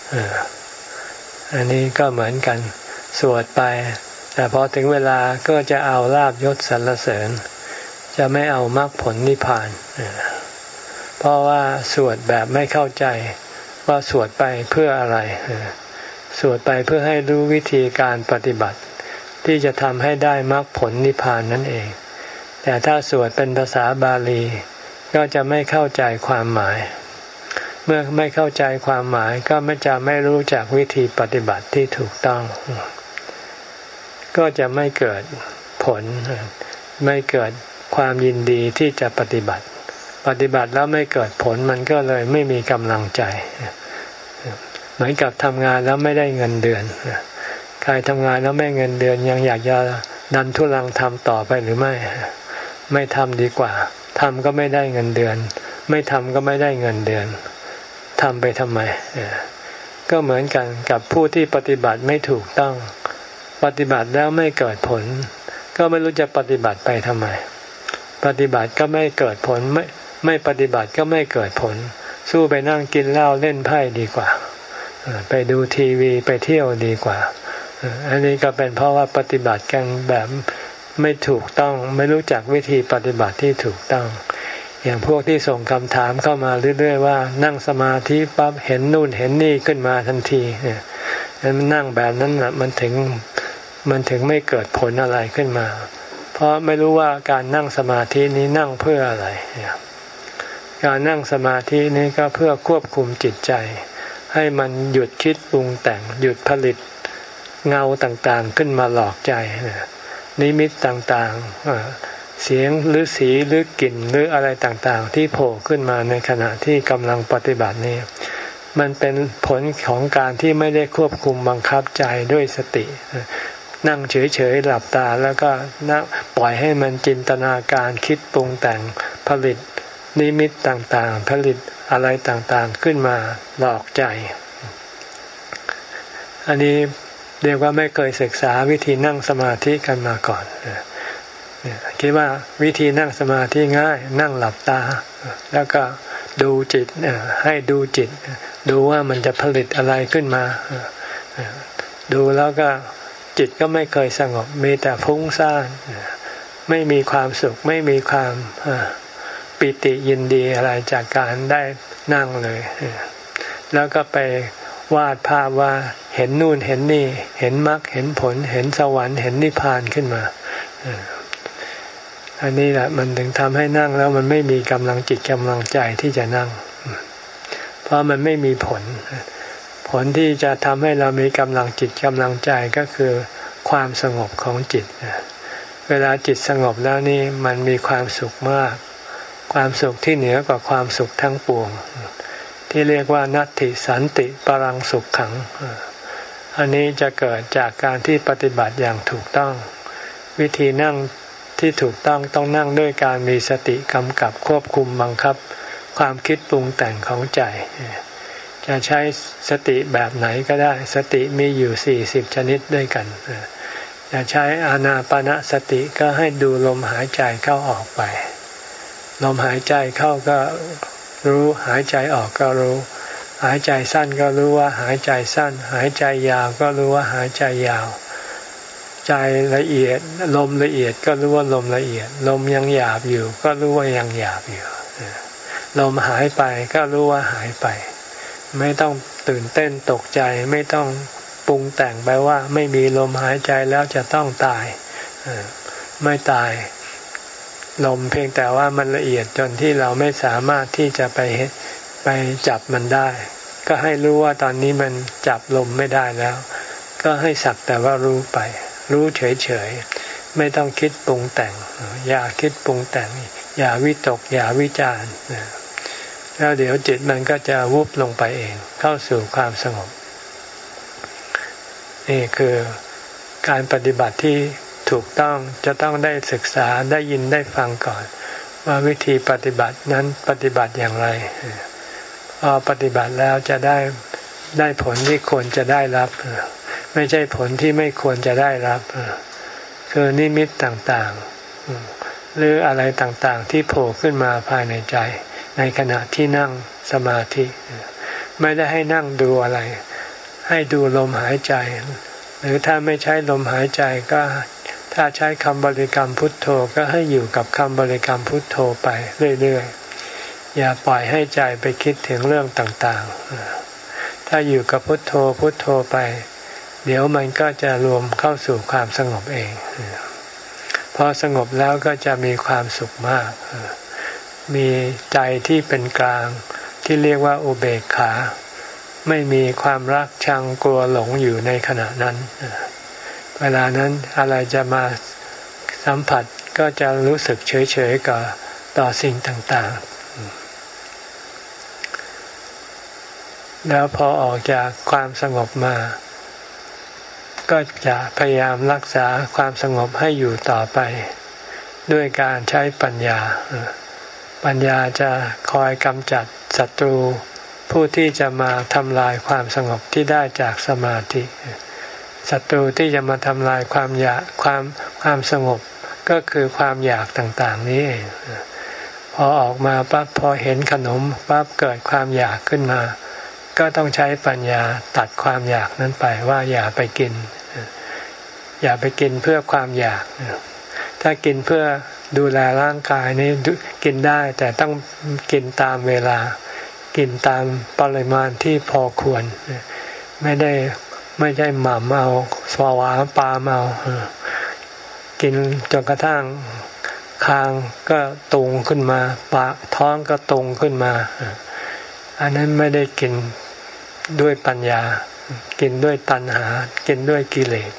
A: อันนี้ก็เหมือนกันสวดไปแต่พอถึงเวลาก็จะเอาลาภยศสรรเสริญจะไม่เอามรรคผลนิพพานเพราะว่าสวดแบบไม่เข้าใจว่าสวดไปเพื่ออะไรสวดไปเพื่อให้รู้วิธีการปฏิบัติที่จะทำให้ได้มรรคผลนิพพานนั่นเองแต่ถ้าสวดเป็นภาษาบาลีก็จะไม่เข้าใจความหมายเมื่อไม่เข้าใจความหมายก็ไม่จะไม่รู้จักวิธีปฏิบัติที่ถูกต้องก็จะไม่เกิดผลไม่เกิดความยินดีที่จะปฏิบัติปฏิบัติแล้วไม่เกิดผลมันก็เลยไม่มีกำลังใจเหมือนกับทำงานแล้วไม่ได้เงินเดือนใครทำงานแล้วไม่เงินเดือนยังอยากจะดันทุรังทำต่อไปหรือไม่ไม่ทำดีกว่าทำก็ไม่ได้เงินเดือนไม่ทำก็ไม่ได้เงินเดือนทำไปทำไมก็เหมือนกันกับผู้ที่ปฏิบัติไม่ถูกต้องปฏิบัติแล้วไม่เกิดผลก็ไม่รู้จะปฏิบัติไปทำไมปฏิบัติก็ไม่เกิดผลไม่ไม่ปฏิบัติก็ไม่เกิดผลสู้ไปนั่งกินเหล้าเล่นไพ่ดีกว่าไปดูทีวีไปเที่ยวดีกว่าอันนี้ก็เป็นเพราะว่าปฏิบัติกันแบบไม่ถูกต้องไม่รู้จักวิธีปฏิบัติที่ถูกต้องอย่างพวกที่ส่งคำถามเข้ามาเรื่อยๆว่านั่งสมาธิปั๊บเห็นนู่นเห็นนี่ขึ้นมาทันทีเนี่ยมันนั่งแบบนั้นน่ะมันถึงมันถึงไม่เกิดผลอะไรขึ้นมาเพราะไม่รู้ว่าการนั่งสมาธินี้นั่งเพื่ออะไรการนั่งสมาธินี้ก็เพื่อควบคุมจิตใจให้มันหยุดคิดปรุงแต่งหยุดผลิตเงาต่างๆขึ้นมาหลอกใจนิมิตต่างๆเสียงหรือสีหรือกลิ่นหรืออะไรต่างๆที่โผล่ขึ้นมาในขณะที่กำลังปฏิบัตินี้มันเป็นผลของการที่ไม่ได้ควบคุมบังคับใจด้วยสตินั่งเฉยๆหลับตาแล้วก็นั่งปล่อยให้มันจินตนาการคิดปรุงแต่งผลิตนิมิตต่างๆผลิตอะไรต่างๆขึ้นมาหลอกใจอันนี้เรียกว่าไม่เคยศึกษาวิธีนั่งสมาธิกันมาก่อนคิดว่าวิธีนั่งสมาธิง่ายนั่งหลับตาแล้วก็ดูจิตให้ดูจิตดูว่ามันจะผลิตอะไรขึ้นมาดูแล้วก็จิตก็ไม่เคยสงบมีแต่ฟุ้งซ่านไม่มีความสุขไม่มีความปิติยินดีอะไรจากการได้นั่งเลยแล้วก็ไปวาดภาพว่าเห็นนู่นเห็นนี่เห็นมรรคเห็นผลเห็นสวรรค์เห็นนิพพานขึ้นมาอันนี้แหละมันถึงทำให้นั่งแล้วมันไม่มีกำลังจิตกำลังใจที่จะนั่งเพราะมันไม่มีผลผลที่จะทำให้เรามีกำลังจิตกำลังใจก็คือความสงบของจิตเวลาจิตสงบแล้วนี่มันมีความสุขมากความสุขที่เหนือกว่าความสุขทั้งปวงที่เรียกว่านัตติสันติปรังสุขขังอันนี้จะเกิดจากการที่ปฏิบัติอย่างถูกต้องวิธีนั่งที่ถูกต้องต้องนั่งด้วยการมีสติกำกับควบคุมบังคับความคิดปรุงแต่งของใจจะใช้สติแบบไหนก็ได้สติมีอยู่สี่สิบชนิดด้วยกันจะใช้อานาปานสติก็ให้ดูลมหายใจเข้าออกไปลมหายใจเข้าก็รู้หายใจออกก็รู้หายใจสั้นก็รู้ว่าหายใจสั้นหายใจยาวก็รู้ว่าหายใจยาวใจละเอียดลมละเอียดก็รู้ว่าลมละเอียดลมยังหยาบอยู่ก็รู้ว่ายังหยาบอยู่ลมหายไปก็รู้ว่าหายไปไม่ต้องตื่นเต้นตกใจไม่ต้องปรุงแต่งไปว่าไม่มีลมหายใจแล้วจะต้องตายไม่ตายลมเพียงแต่ว่ามันละเอียดจนที่เราไม่สามารถที่จะไปไปจับมันได้ก็ให้รู้ว่าตอนนี้มันจับลมไม่ได้แล้วก็ให้สักแต่ว่ารู้ไปรู้เฉยๆไม่ต้องคิดปรุงแต่งอย่าคิดปรุงแต่งอย่าวิตกอย่าวิจารณ์แล้วเดี๋ยวจิตมันก็จะวุบลงไปเองเข้าสู่ความสงบนี่คือการปฏิบัติที่ถูกต้องจะต้องได้ศึกษาได้ยินได้ฟังก่อนว่าวิธีปฏิบัตินั้นปฏิบัติอย่างไรพอปฏิบัติแล้วจะได้ได้ผลที่ควรจะได้รับไม่ใช่ผลที่ไม่ควรจะได้รับคือนิมิตต่างๆหรืออะไรต่างๆที่โผล่ขึ้นมาภายในใจในขณะที่นั่งสมาธิไม่ได้ให้นั่งดูอะไรให้ดูลมหายใจหรือถ้าไม่ใช้ลมหายใจก็ถ้าใช้คำบริกรรมพุทโธก็ให้อยู่กับคำบริกรรมพุทโธไปเรื่อยๆอย่าปล่อยให้ใจไปคิดถึงเรื่องต่างๆถ้าอยู่กับพุทโธพุทโธไปเดี๋ยวมันก็จะรวมเข้าสู่ความสงบเองพอสงบแล้วก็จะมีความสุขมากมีใจที่เป็นกลางที่เรียกว่าอุเบกขาไม่มีความรักชังกลัวหลงอยู่ในขณะนั้นเวลานั้นอะไรจะมาสัมผัสก็จะรู้สึกเฉยๆกับต่อสิ่งต่างๆแล้วพอออกจากความสงบมาก็จะพยายามรักษาความสงบให้อยู่ต่อไปด้วยการใช้ปัญญาปัญญาจะคอยกำจัดศัตรูผู้ที่จะมาทำลายความสงบที่ได้จากสมาธิศัตรูที่จะมาทำลายความอยากความความสงบก็คือความอยากต่างๆนี้เองพอออกมาปั๊บพอเห็นขนมปั๊บเกิดความอยากขึ้นมาก็ต้องใช้ปัญญาตัดความอยากนั้นไปว่าอย่าไปกินอย่าไปกินเพื่อความอยากถ้ากินเพื่อดูแลร่างกายนี้กินได้แต่ต้องกินตามเวลากินตามปริมาณที่พอควรไม่ได้ไม่ใช่หม่ำเอาสวาปามเอากินจนกระทั่งคางก็ตุงขึ้นมาปากท้องก็ตุงขึ้นมาอันนั้นไม่ได้กินด้วยปัญญากินด้วยตัณหากินด้วยกิเลส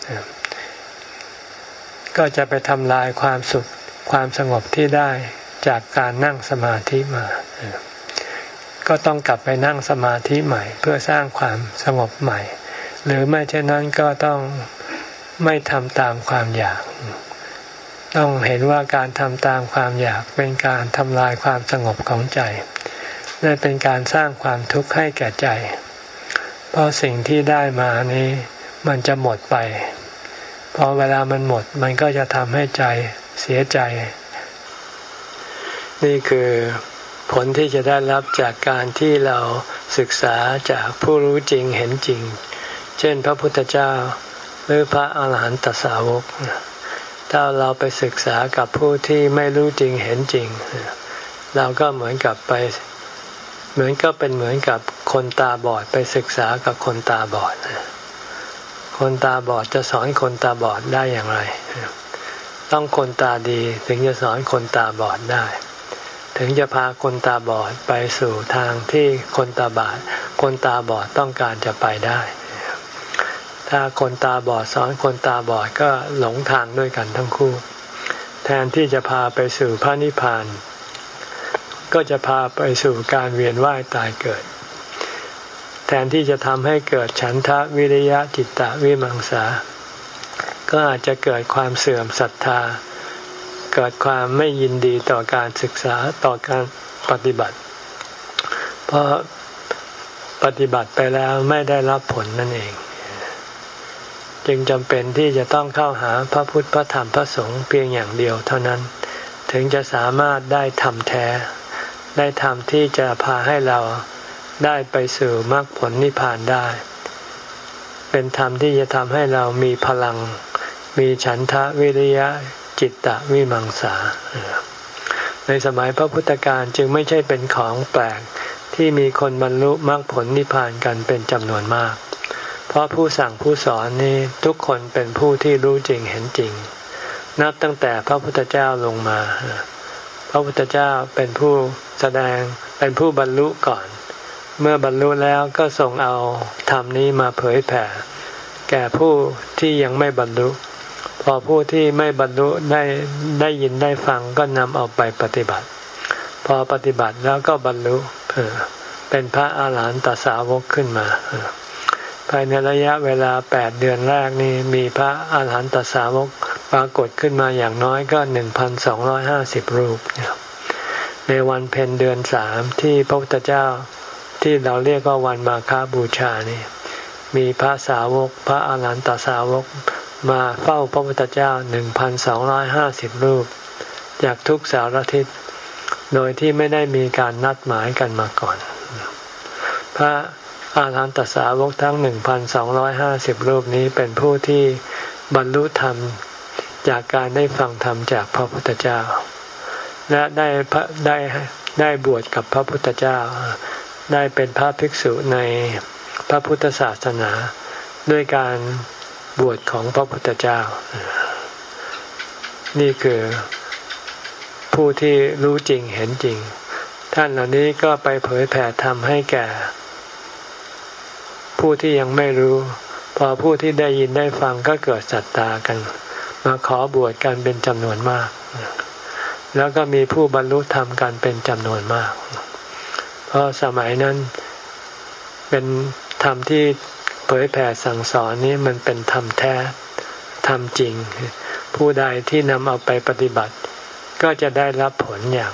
A: ก็จะไปทำลายความสุขความสงบที่ได้จากการนั่งสมาธิมาก็ต้องกลับไปนั่งสมาธิใหม่เพื่อสร้างความสงบใหม่หรือไม่เช่นนั้นก็ต้องไม่ทำตามความอยากต้องเห็นว่าการทำตามความอยากเป็นการทำลายความสงบของใจและเป็นการสร้างความทุกข์ให้แก่ใจเพราะสิ่งที่ได้มานี้มันจะหมดไปพอเวลามันหมดมันก็จะทำให้ใจเสียใจนี่คือผลที่จะได้รับจากการที่เราศึกษาจากผู้รู้จริงเห็นจริงเช่นพระพุทธเจ้าหรือพระอาหารหันตสาวกถ้าเราไปศึกษากับผู้ที่ไม่รู้จริงเห็นจริงเราก็เหมือนกับไปเหมือนก็เป็นเหมือนกับคนตาบอดไปศึกษากับคนตาบอดคนตาบอดจะสอนคนตาบอดได้อย่างไรต้องคนตาดีถึงจะสอนคนตาบอดได้ถึงจะพาคนตาบอดไปสู่ทางที่คนตาบอดคนตาบอดต้องการจะไปได้ถ้าคนตาบอดสอนคนตาบอดก็หลงทางด้วยกันทั้งคู่แทนที่จะพาไปสู่พระนิพพานก็จะพาไปสู่การเวียนว่ายตายเกิดแทนที่จะทำให้เกิดฉันทะวิริยะจิตตะวิมังสาก็อาจจะเกิดความเสื่อมศรัทธาเกิดความไม่ยินดีต่อการศึกษาต่อการปฏิบัติเพราะปฏิบัติไปแล้วไม่ได้รับผลนั่นเองจึงจำเป็นที่จะต้องเข้าหาพระพุทธพระธรรมพระสงฆ์เพียงอย่างเดียวเท่านั้นถึงจะสามารถได้ธรรมแท้ได้ธรรมที่จะพาให้เราได้ไปสู่มรรคผลนิพพานได้เป็นธรรมที่จะทำให้เรามีพลังมีฉันทะวิริยะจิตตะวิมังสาในสมัยพระพุทธการจึงไม่ใช่เป็นของแปลกที่มีคนบรรลุมรรคผลนิพพานกันเป็นจำนวนมากเพราะผู้สั่งผู้สอนนี้ทุกคนเป็นผู้ที่รู้จริงเห็นจริงนับตั้งแต่พระพุทธเจ้าลงมาพระพุทธเจ้าเป็นผู้แสดงเป็นผู้บรรลุก่อนเมื่อบรรลุแล้วก็ทรงเอาธรรมนี้มาเผยแผ่แก่ผู้ที่ยังไม่บรรลุพอผู้ที่ไม่บรรลุได้ได้ยินได้ฟังก็นำเอาไปปฏิบัติพอปฏิบัติแล้วก็บรรลุเป็นพระอาหารหันตสาวกขึ้นมาภายในระยะเวลาแปดเดือนแรกนี้มีพระอาหารหันตสาวกปรากฏขึ้นมาอย่างน้อยก็หนึ่งพันสองร้อยห้าสิบรูปในวันเพ็ญเดือนสามที่พระพุทธเจ้าที่เราเรียกว่าวันมาฆบูชานี่มีพระสาวกพระอาหารหันตสาวกมาเฝ้าพระพุทธเจ้าหนึ่งพันสองร้อยห้าสิบรูปจากทุกสารทิศโดยที่ไม่ได้มีการนัดหมายกันมาก่อนพระอาหารหันตสาวกทั้ง หนึ่งพันสองร้อยห้าสิบ รูปนี้เป็นผู้ที่บรรลุธรรมจากการได้ฟังธรรมจากพระพุทธเจ้าและได้ได้ได้บวชกับพระพุทธเจ้าได้เป็นพระภิกษุในพระพุทธศาสนาด้วยการบวชของพระพุทธเจ้านี่คือผู้ที่รู้จริงเห็นจริงท่านเหล่านี้ก็ไปเผยแผ่ธรรมให้แก่ผู้ที่ยังไม่รู้พอผู้ที่ได้ยินได้ฟังก็เกิดศรัทธากันมาขอบวชกันเป็นจำนวนมากแล้วก็มีผู้บรรลุธรรมกันเป็นจำนวนมากเพราะสมัยนั้นเป็นธรรมที่เผยแผ่สั่งสอนนี้มันเป็นธรรมแท้ธรรมจริงผู้ใดที่นำเอาไปปฏิบัติก็จะได้รับผลอย่าง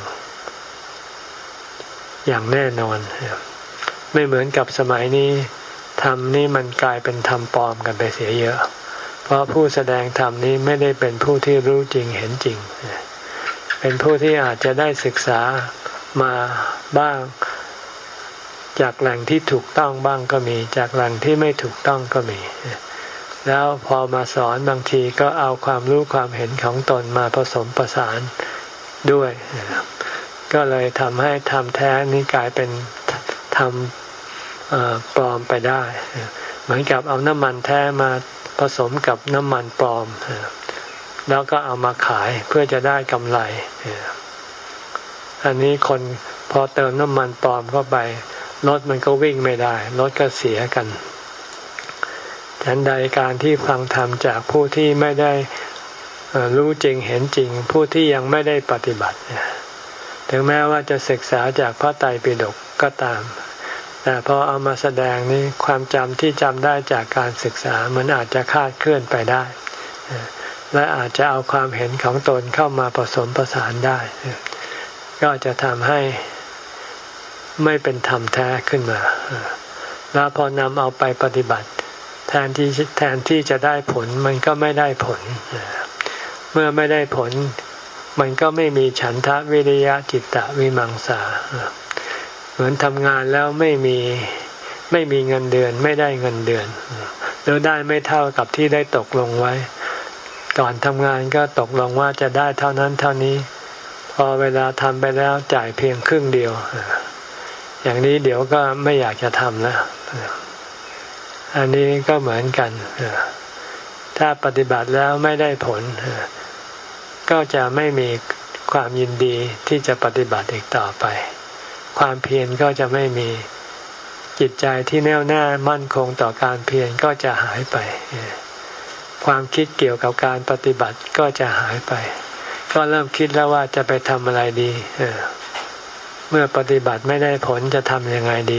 A: อย่างแน่นอนไม่เหมือนกับสมัยนี้ธรรมนี้มันกลายเป็นธรรมปลอมกันไปเสียเยอะเพราะผู้แสดงธรรมนี้ไม่ได้เป็นผู้ที่รู้จริงเห็นจริงเป็นผู้ที่อาจจะได้ศึกษามาบ้างจากแหล่งที่ถูกต้องบ้างก็มีจากแหล่งที่ไม่ถูกต้องก็มีแล้วพอมาสอนบางทีก็เอาความรู้ความเห็นของตนมาผสมประสานด้วยก็เลยทำให้ธรรมแท้นี้กลายเป็นธรรมปลอมไปได้เหมือนกับเอาน้ำมันแท้มาผสมกับน้ำมันปลอมแล้วก็เอามาขายเพื่อจะได้กำไรอันนี้คนพอเติมน้ำมันปลอมเข้าไปรถมันก็วิ่งไม่ได้รถก็เสียกันฉันใดการที่ฟังธรรมจากผู้ที่ไม่ได้รู้จริงเห็นจริงผู้ที่ยังไม่ได้ปฏิบัติถึงแม้ว่าจะศึกษาจากพระไตรปิฎกก็ตามแต่พอเอามาแสดงนี้ความจำที่จำได้จากการศึกษามันอาจจะคลาดเคลื่อนไปได้และอาจจะเอาความเห็นของตนเข้ามาผสมผสานได้ก็จะทำให้ไม่เป็นธรรมแท้ขึ้นมาแล้วพอนำเอาไปปฏิบัติแทนที่แทนที่จะได้ผลมันก็ไม่ได้ผลเมื่อไม่ได้ผลมันก็ไม่มีฉันทะวิริยะจิตตะวิมังสาเหมือนทำงานแล้วไม่มีไม่มีเงินเดือนไม่ได้เงินเดือนหรือได้ไม่เท่ากับที่ได้ตกลงไว้ก่อนทำงานก็ตกลงว่าจะได้เท่านั้นเท่านี้พอเวลาทำไปแล้วจ่ายเพียงครึ่งเดียวอย่างนี้เดี๋ยวก็ไม่อยากจะทำแล้วอันนี้ก็เหมือนกันถ้าปฏิบัติแล้วไม่ได้ผลก็จะไม่มีความยินดีที่จะปฏิบัติอีกต่อไปความเพียรก็จะไม่มีจิตใจที่แน่วแน่มั่นคงต่อการเพียรก็จะหายไปความคิดเกี่ยวกับการปฏิบัติก็จะหายไปก็เริ่มคิดแล้วว่าจะไปทำอะไรดีเมื่อปฏิบัติไม่ได้ผลจะทำยังไงดี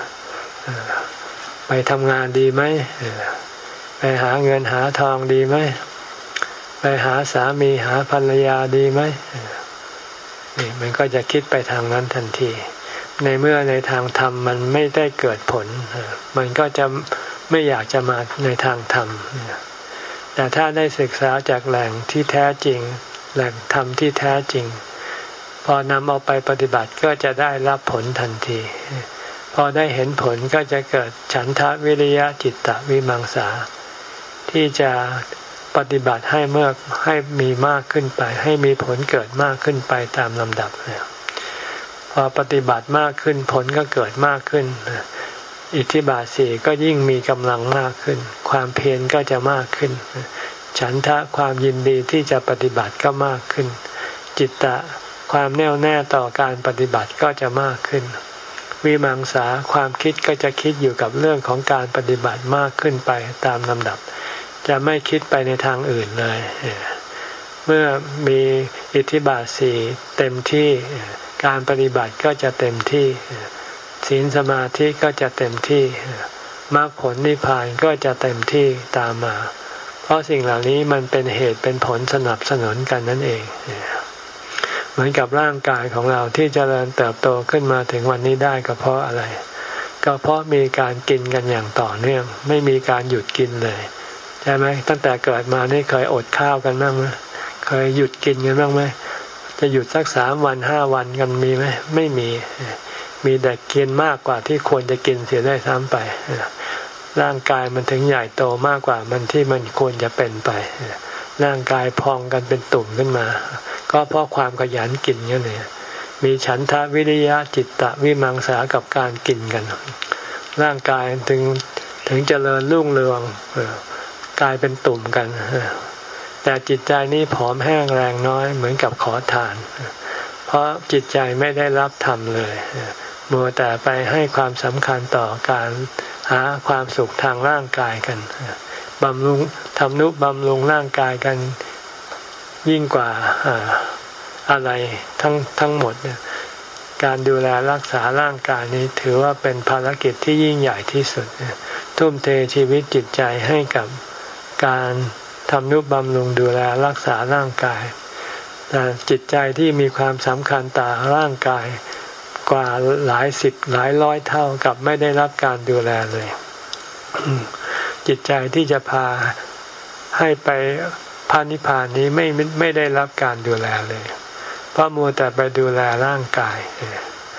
A: ไปทำงานดีไหมไปหาเงินหาทองดีไหมไปหาสามีหาภรรยาดีไหมนี่มันก็จะคิดไปทางนั้นทันทีในเมื่อในทางธรรมมันไม่ได้เกิดผลมันก็จะไม่อยากจะมาในทางธรรมแต่ถ้าได้ศึกษาจากแหล่งที่แท้จริงแหล่งธรรมที่แท้จริงพอนำเอาไปปฏิบัติก็จะได้รับผลทันทีพอได้เห็นผลก็จะเกิดฉันทะวิริยะจิตตะวิมังสาที่จะปฏิบัติให้เมื่อให้มีมากขึ้นไปให้มีผลเกิดมากขึ้นไปตามลำดับพอปฏิบัติมากขึ้นผลก็เกิดมากขึ้นอิทธิบาทสี่ก็ยิ่งมีกำลังมากขึ้นความเพียรก็จะมากขึ้นฉันทะความยินดีที่จะปฏิบัติก็มากขึ้นจิตตะความแน่วแน่ต่อการปฏิบัติก็จะมากขึ้นวิมังสาความคิดก็จะคิดอยู่กับเรื่องของการปฏิบัติมากขึ้นไปตามลำดับจะไม่คิดไปในทางอื่นเลยเมื่อมีอิทธิบาทสี่เต็มที่การปฏิบัติก็จะเต็มที่ศีลสมาธิก็จะเต็มที่มรรคผลนิพพานก็จะเต็มที่ตามมาเพราะสิ่งเหล่านี้มันเป็นเหตุเป็นผลสนับสนุนกันนั่นเองเหมือนกับร่างกายของเราที่เจริญเติบโตขึ้นมาถึงวันนี้ได้ก็เพราะอะไรก็เพราะมีการกินกันอย่างต่อเนื่องไม่มีการหยุดกินเลยใช่ไหมตั้งแต่เกิดมานี่เคยอดข้าวกันบ้างไหมเคยหยุดกินกันบ้างไหมจะหยุดสักสามวันห้าวันกันมีไหมไม่มีมีแต่กินมากกว่าที่ควรจะกินเสียได้ซ้ำไปร่างกายมันถึงใหญ่โตมากกว่ามันที่มันควรจะเป็นไปร่างกายพองกันเป็นตุ่มขึ้นมาก็เพราะความขยันกินนี่แหละมีฉันทะวิริยะจิตตะวิมังสากับการกินกันร่างกายถึงถึงเจริญรุ่งเรืองกลายเป็นตุ่มกันแต่จิตใจนี้ผอมแห้งแรงน้อยเหมือนกับขอทานเพราะจิตใจไม่ได้รับธรรมเลยมัวแต่ไปให้ความสำคัญต่อการหาความสุขทางร่างกายกันบำรุงทำนุบำรุงร่างกายกันยิ่งกว่าอะไรทั้งทั้งหมดเนี่ยการดูแลรักษาร่างกายนี้ถือว่าเป็นภารกิจที่ยิ่งใหญ่ที่สุดทุ่มเทชีวิตจิตใจให้กับการทำนุบำรุงดูแลรักษาร่างกายแต่จิตใจที่มีความสำคัญต่อร่างกายกว่าหลายสิบหลายร้อยเท่ากับไม่ได้รับการดูแลเลยจิตใจที่จะพาให้ไปพระนิพพานนี้ไม่ไม่ได้รับการดูแลเลยเพราะมัวแต่ไปดูแลร่างกาย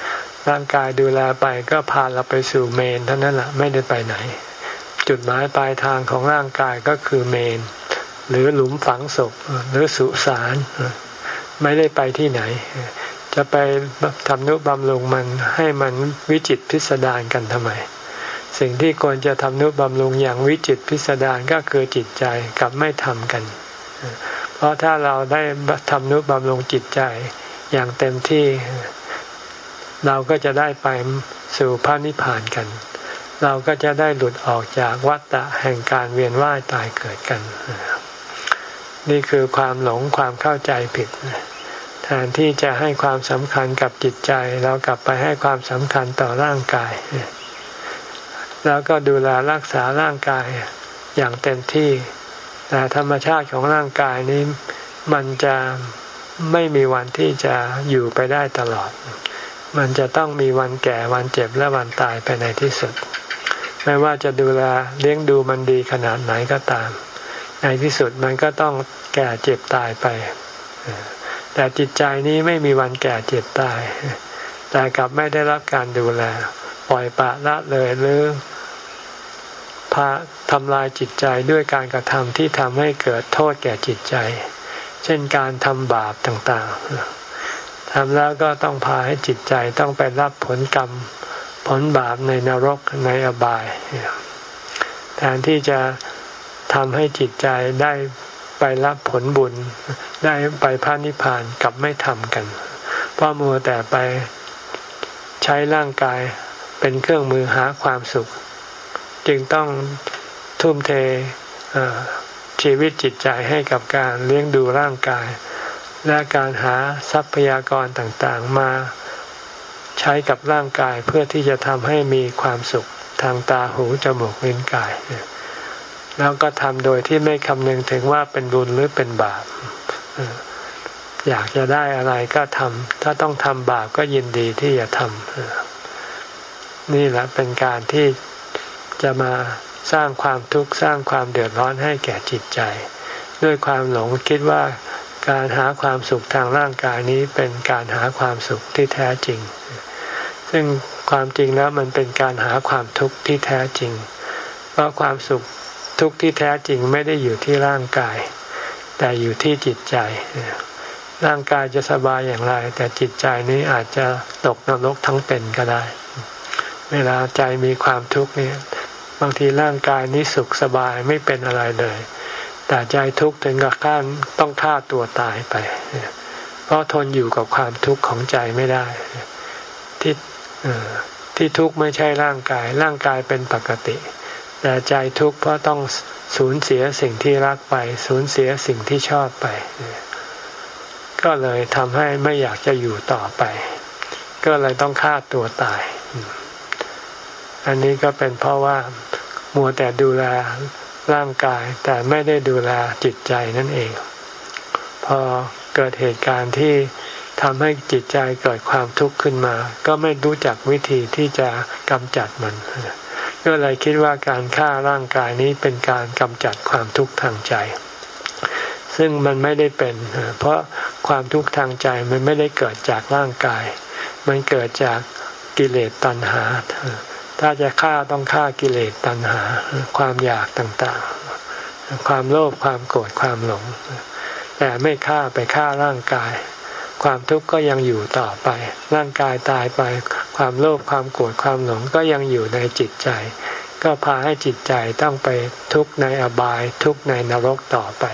B: ร่างกายดูแลไปก็พาเราไปสู่เมนเท่านั้นแหละไม่ได้ไปไหนจุดหมายปลายทางของร่างกายก็คือเมนหรือหลุมฝังศพหรือสุสานไม่ได้ไปที่ไหนจะไปทำนุบำรุงมันให้มันวิจิตรพิสดารกันทำไมสิ่งที่ควรจะทำนุบำรุงอย่างวิจิตรพิสดารก็คือจิตใจกับไม่ทำกันเพราะถ้าเราได้ทำนุบำรุงจิตใจอย่างเต็มที่เราก็จะได้ไปสู่พระนิพพานกันเราก็จะได้หลุดออกจากวัฏฏะแห่งการเวียนว่ายตายเกิดกันนี่คือความหลงความเข้าใจผิดแทนที่จะให้ความสำคัญกับจิตใจเรากลับไปให้ความสำคัญต่อร่างกายแล้วก็ดูแลรักษาร่างกายอย่างเต็มที่แต่ธรรมชาติของร่างกายนี้มันจะไม่มีวันที่จะอยู่ไปได้ตลอดมันจะต้องมีวันแก่วันเจ็บและวันตายไปในที่สุดไม่ว่าจะดูแลเลี้ยงดูมันดีขนาดไหนก็ตามในที่สุดมันก็ต้องแก่เจ็บตายไปแต่จิตใจนี้ไม่มีวันแก่เจ็บตายแต่กลับไม่ได้รับการดูแลปล่อยปละละเลยหรือพาทำลายจิตใจด้วยการกระทำที่ทำให้เกิดโทษแก่จิตใจเช่นการทำบาปต่างๆทำแล้วก็ต้องพาให้จิตใจต้องไปรับผลกรรมผลบาปในนรกในอบายแทนที่จะทำให้จิตใจได้ไปรับผลบุญได้ไปพระนิพพานกลับไม่ทำกันเพราะมัวแต่ไปใช้ร่างกายเป็นเครื่องมือหาความสุขจึงต้องทุ่มเทชีวิตจิตใจให้กับการเลี้ยงดูร่างกายและการหาทรัพยากรต่างๆมาใช้กับร่างกายเพื่อที่จะทำให้มีความสุขทางตาหูจมูกลิ้นกายแล้วก็ทำโดยที่ไม่คำนึงถึงว่าเป็นบุญหรือเป็นบาปอยากจะได้อะไรก็ทำถ้าต้องทำบาปก็ยินดีที่จะทำนี่แหละเป็นการที่จะมาสร้างความทุกข์สร้างความเดือดร้อนให้แก่จิตใจด้วยความหลงคิดว่าการหาความสุขทางร่างกายนี้เป็นการหาความสุขที่แท้จริงซึ่งความจริงแล้วมันเป็นการหาความทุกข์ที่แท้จริงเพราะความสุขทุกข์ที่แท้จริงไม่ได้อยู่ที่ร่างกายแต่อยู่ที่จิตใจร่างกายจะสบายอย่างไรแต่จิตใจนี้อาจจะตกนรกทั้งเป็นก็ได้เวลาใจมีความทุกข์นี่บางทีร่างกายนี้สุขสบายไม่เป็นอะไรเลยแต่ใจทุกข์ถึงกับขั้นต้องฆ่าตัวตายไปเพราะทนอยู่กับความทุกข์ของใจไม่ได้ที่ที่ทุกข์ไม่ใช่ร่างกายร่างกายเป็นปกติแต่ใจทุกข์เพราะต้องสูญเสียสิ่งที่รักไปสูญเสียสิ่งที่ชอบไปก็เลยทำให้ไม่อยากจะอยู่ต่อไปก็เลยต้องฆ่าตัวตายอันนี้ก็เป็นเพราะว่ามัวแต่ดูแลร่างกายแต่ไม่ได้ดูแลจิตใจนั่นเองพอเกิดเหตุการณ์ที่ทำให้จิตใจเกิดความทุกข์ขึ้นมาก็ไม่รู้จักวิธีที่จะกำจัดมันก็เลยคิดว่าการฆ่าร่างกายนี้เป็นการกำจัดความทุกข์ทางใจซึ่งมันไม่ได้เป็นเพราะความทุกข์ทางใจมันไม่ได้เกิดจากร่างกายมันเกิดจากกิเลสตัณหาถ้าจะฆ่าต้องฆ่ากิเลสตัณหาความอยากต่างๆความโลภความโกรธความหลงแต่ไม่ฆ่าไปฆ่าร่างกายความทุกข์ก็ยังอยู่ต่อไปร่างกายตายไปความโลภความโกรธความหลงก็ยังอยู่ในจิตใจก็พาให้จิตใจต้องไปทุกข์ในอบายทุกข์ในนรกต่อไป